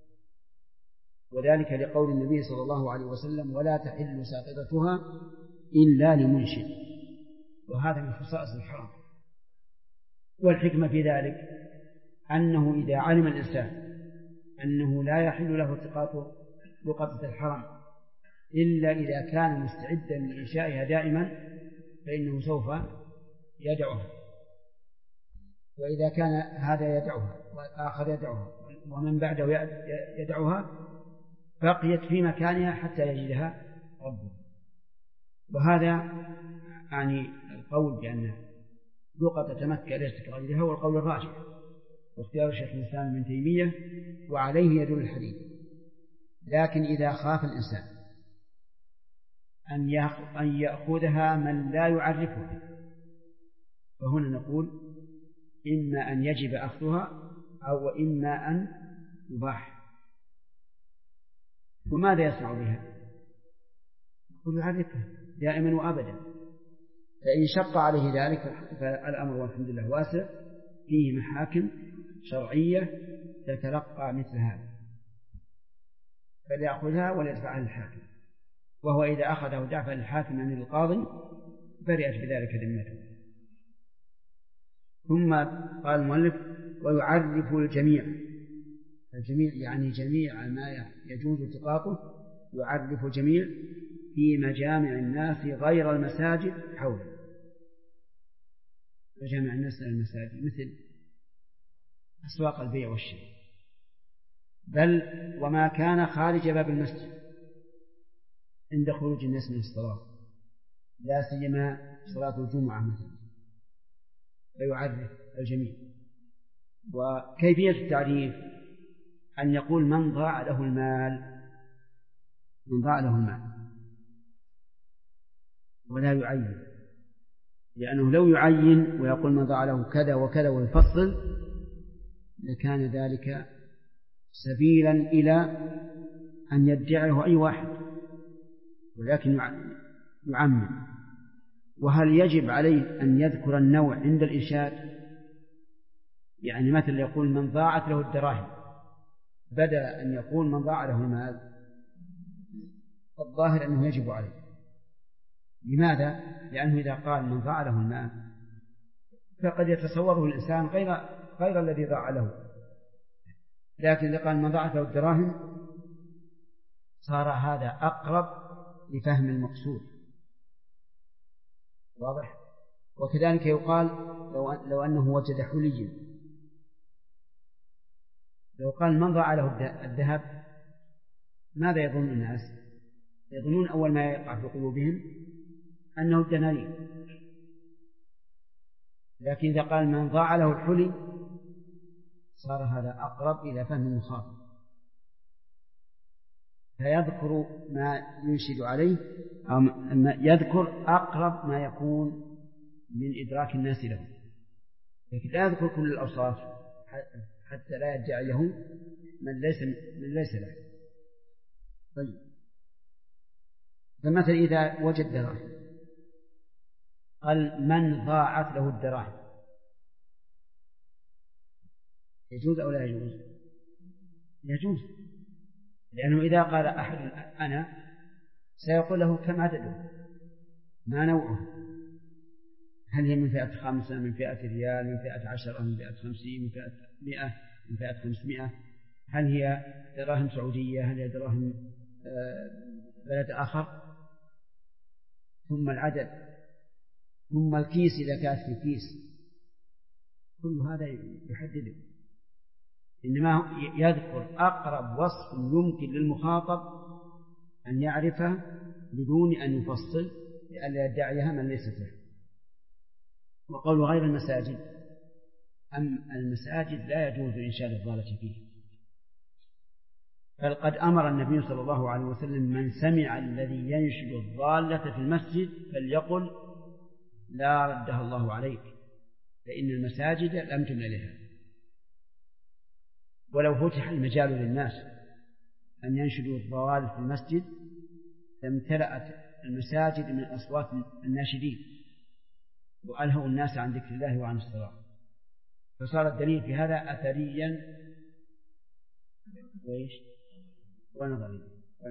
وذلك لقول النبي صلى الله عليه وسلم: ولا تحل ساقطتها إلا لمنشد. وهذا من خصائص الحرم. والحكمة في ذلك أنه إذا علم الإنسان أنه لا يحل له التقاط لقطة الحرم إلا إذا كان مستعدا لإنشائها دائما فإنه سوف يدعها، وإذا كان هذا يدعها والآخر يدعها ومن بعده يدعها بقيت في مكانها حتى يجدها ربه. وهذا يعني القول بأن لقطة مكة ليست كغيرها هو القول الراجح، واختيار شيخ الإسلام ابن تيمية، وعليه يدل الحديث. لكن إذا خاف الإنسان أن يأخذها من لا يعرفه فهنا نقول إما أن يجب أخذها أو إما أن يباح. وماذا يصنع بها؟ نقول يعرفها دائما وأبدا. فإن شق عليه ذلك فالأمر والحمد لله واسع، فيه محاكم شرعية تتلقى مثل هذا، فليأخذها وليدفعها للحاكم، وهو إذا أخذه دفع للحاكم عن القاضي برئت بذلك ذمته. ثم قال المؤلف: ويعرف الجميع. الجميع يعني جميع ما يجوز التقاطه، يعرف الجميع في مجامع الناس غير المساجد حوله. مجامع الناس غير المساجد مثل أسواق البيع والشراء، بل وما كان خارج باب المسجد، عند خروج الناس من الصلاة، لا سيما صلاة الجمعة مثلا، فيعرف الجميع. وكيفية التعريف أن يقول من ضاع له المال، من ضاع له المال، ولا يعين، لأنه لو يعين ويقول من ضاع له كذا وكذا ويفصل لكان ذلك سبيلا إلى أن يدعيه أي واحد، ولكن يعمم. وهل يجب عليه أن يذكر النوع عند الإرشاد؟ يعني مثل يقول من ضاعت له الدراهم بدل أن يقول من ضاع له المال، الظاهر أنه يجب عليه. لماذا؟ لأنه إذا قال من ضاع له المال فقد يتصوره الإنسان غير الذي ضاع له، لكن إذا قال من ضاعت له الدراهم صار هذا أقرب لفهم المقصود. واضح؟ وكذلك يقال لو أنه وجد حليا، لو قال من ضاع له الذهب ماذا يظن الناس؟ يظنون أول ما يقع في قلوبهم أنه الدنانير، لكن إذا قال من ضاع له الحلي صار هذا أقرب إلى فهم المخاطب، فيذكر ما ينشد عليه أو يذكر أقرب ما يكون من إدراك الناس له، لكن لا يذكر كل الأوصاف حتى لا يدعيه من ليس له. طيب، فمثل إذا وجد دراهم قال من ضاعت له الدراهم، يجوز أو لا يجوز؟ يجوز، لأنه إذا قال أحد أنا سيقول له كم عدده، ما نوعه، هل هي من فئة 5، من فئة ريال، من فئة 10، من فئة 50، من فئة 100، من فئة 500، هل هي دراهم سعودية، هل هي دراهم بلد آخر، ثم العدد، ثم الكيس إذا كانت في كيس، كل هذا يحدده. إنما يذكر أقرب وصف يمكن للمخاطب أن يعرفه بدون أن يفصل لئلا يدعيها من ليست له. وقول غير المساجد، المساجد لا يجوز إنشاد الضالة فيه، بل قد أمر النبي صلى الله عليه وسلم من سمع الذي ينشد الضالة في المسجد فليقل لا ردها الله عليك، فإن المساجد لم تبن لها. ولو فتح المجال للناس أن ينشدوا الضوال في المسجد لامتلأت المساجد من أصوات الناشدين وألهوا الناس عن ذكر الله وعن الصلاة، فصار الدليل في هذا أثريا ونظريا.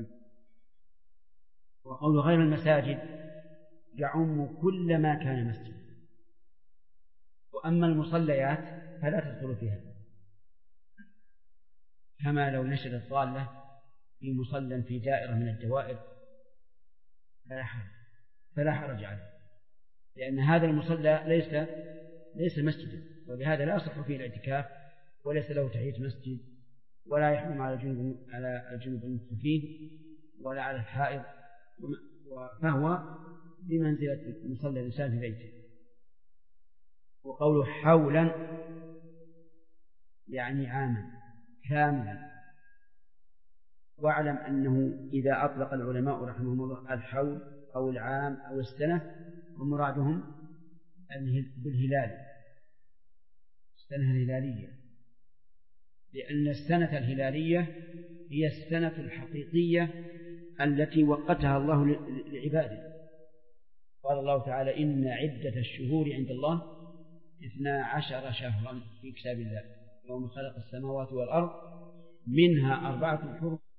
وقول غير المساجد يعم كل ما كان مسجد، وأما المصليات فلا تدخل فيها، كما لو نشد الضالة في مصلى في دائرة من الدوائر فلا حرج عليه، لأن هذا المصلى ليس مسجدا، ولهذا لا يصح فيه الاعتكاف، وليس له تحية مسجد، ولا يحرم على الجنوب المكث فيه ولا على الحائض، فهو بمنزلة مصلى الإنسان في بيته. وقوله حولا يعني عاما كاملا. واعلم أنه إذا أطلق العلماء رحمهم الله الحول أو العام أو السنة ومرادهم بالهلال، السنة الهلالية، لأن السنة الهلالية هي السنة الحقيقية التي وقتها الله لعباده. قال الله تعالى إن عدة الشهور عند الله 12 شهرا في كتاب الله يوم خلق السماوات والأرض منها 4 حرم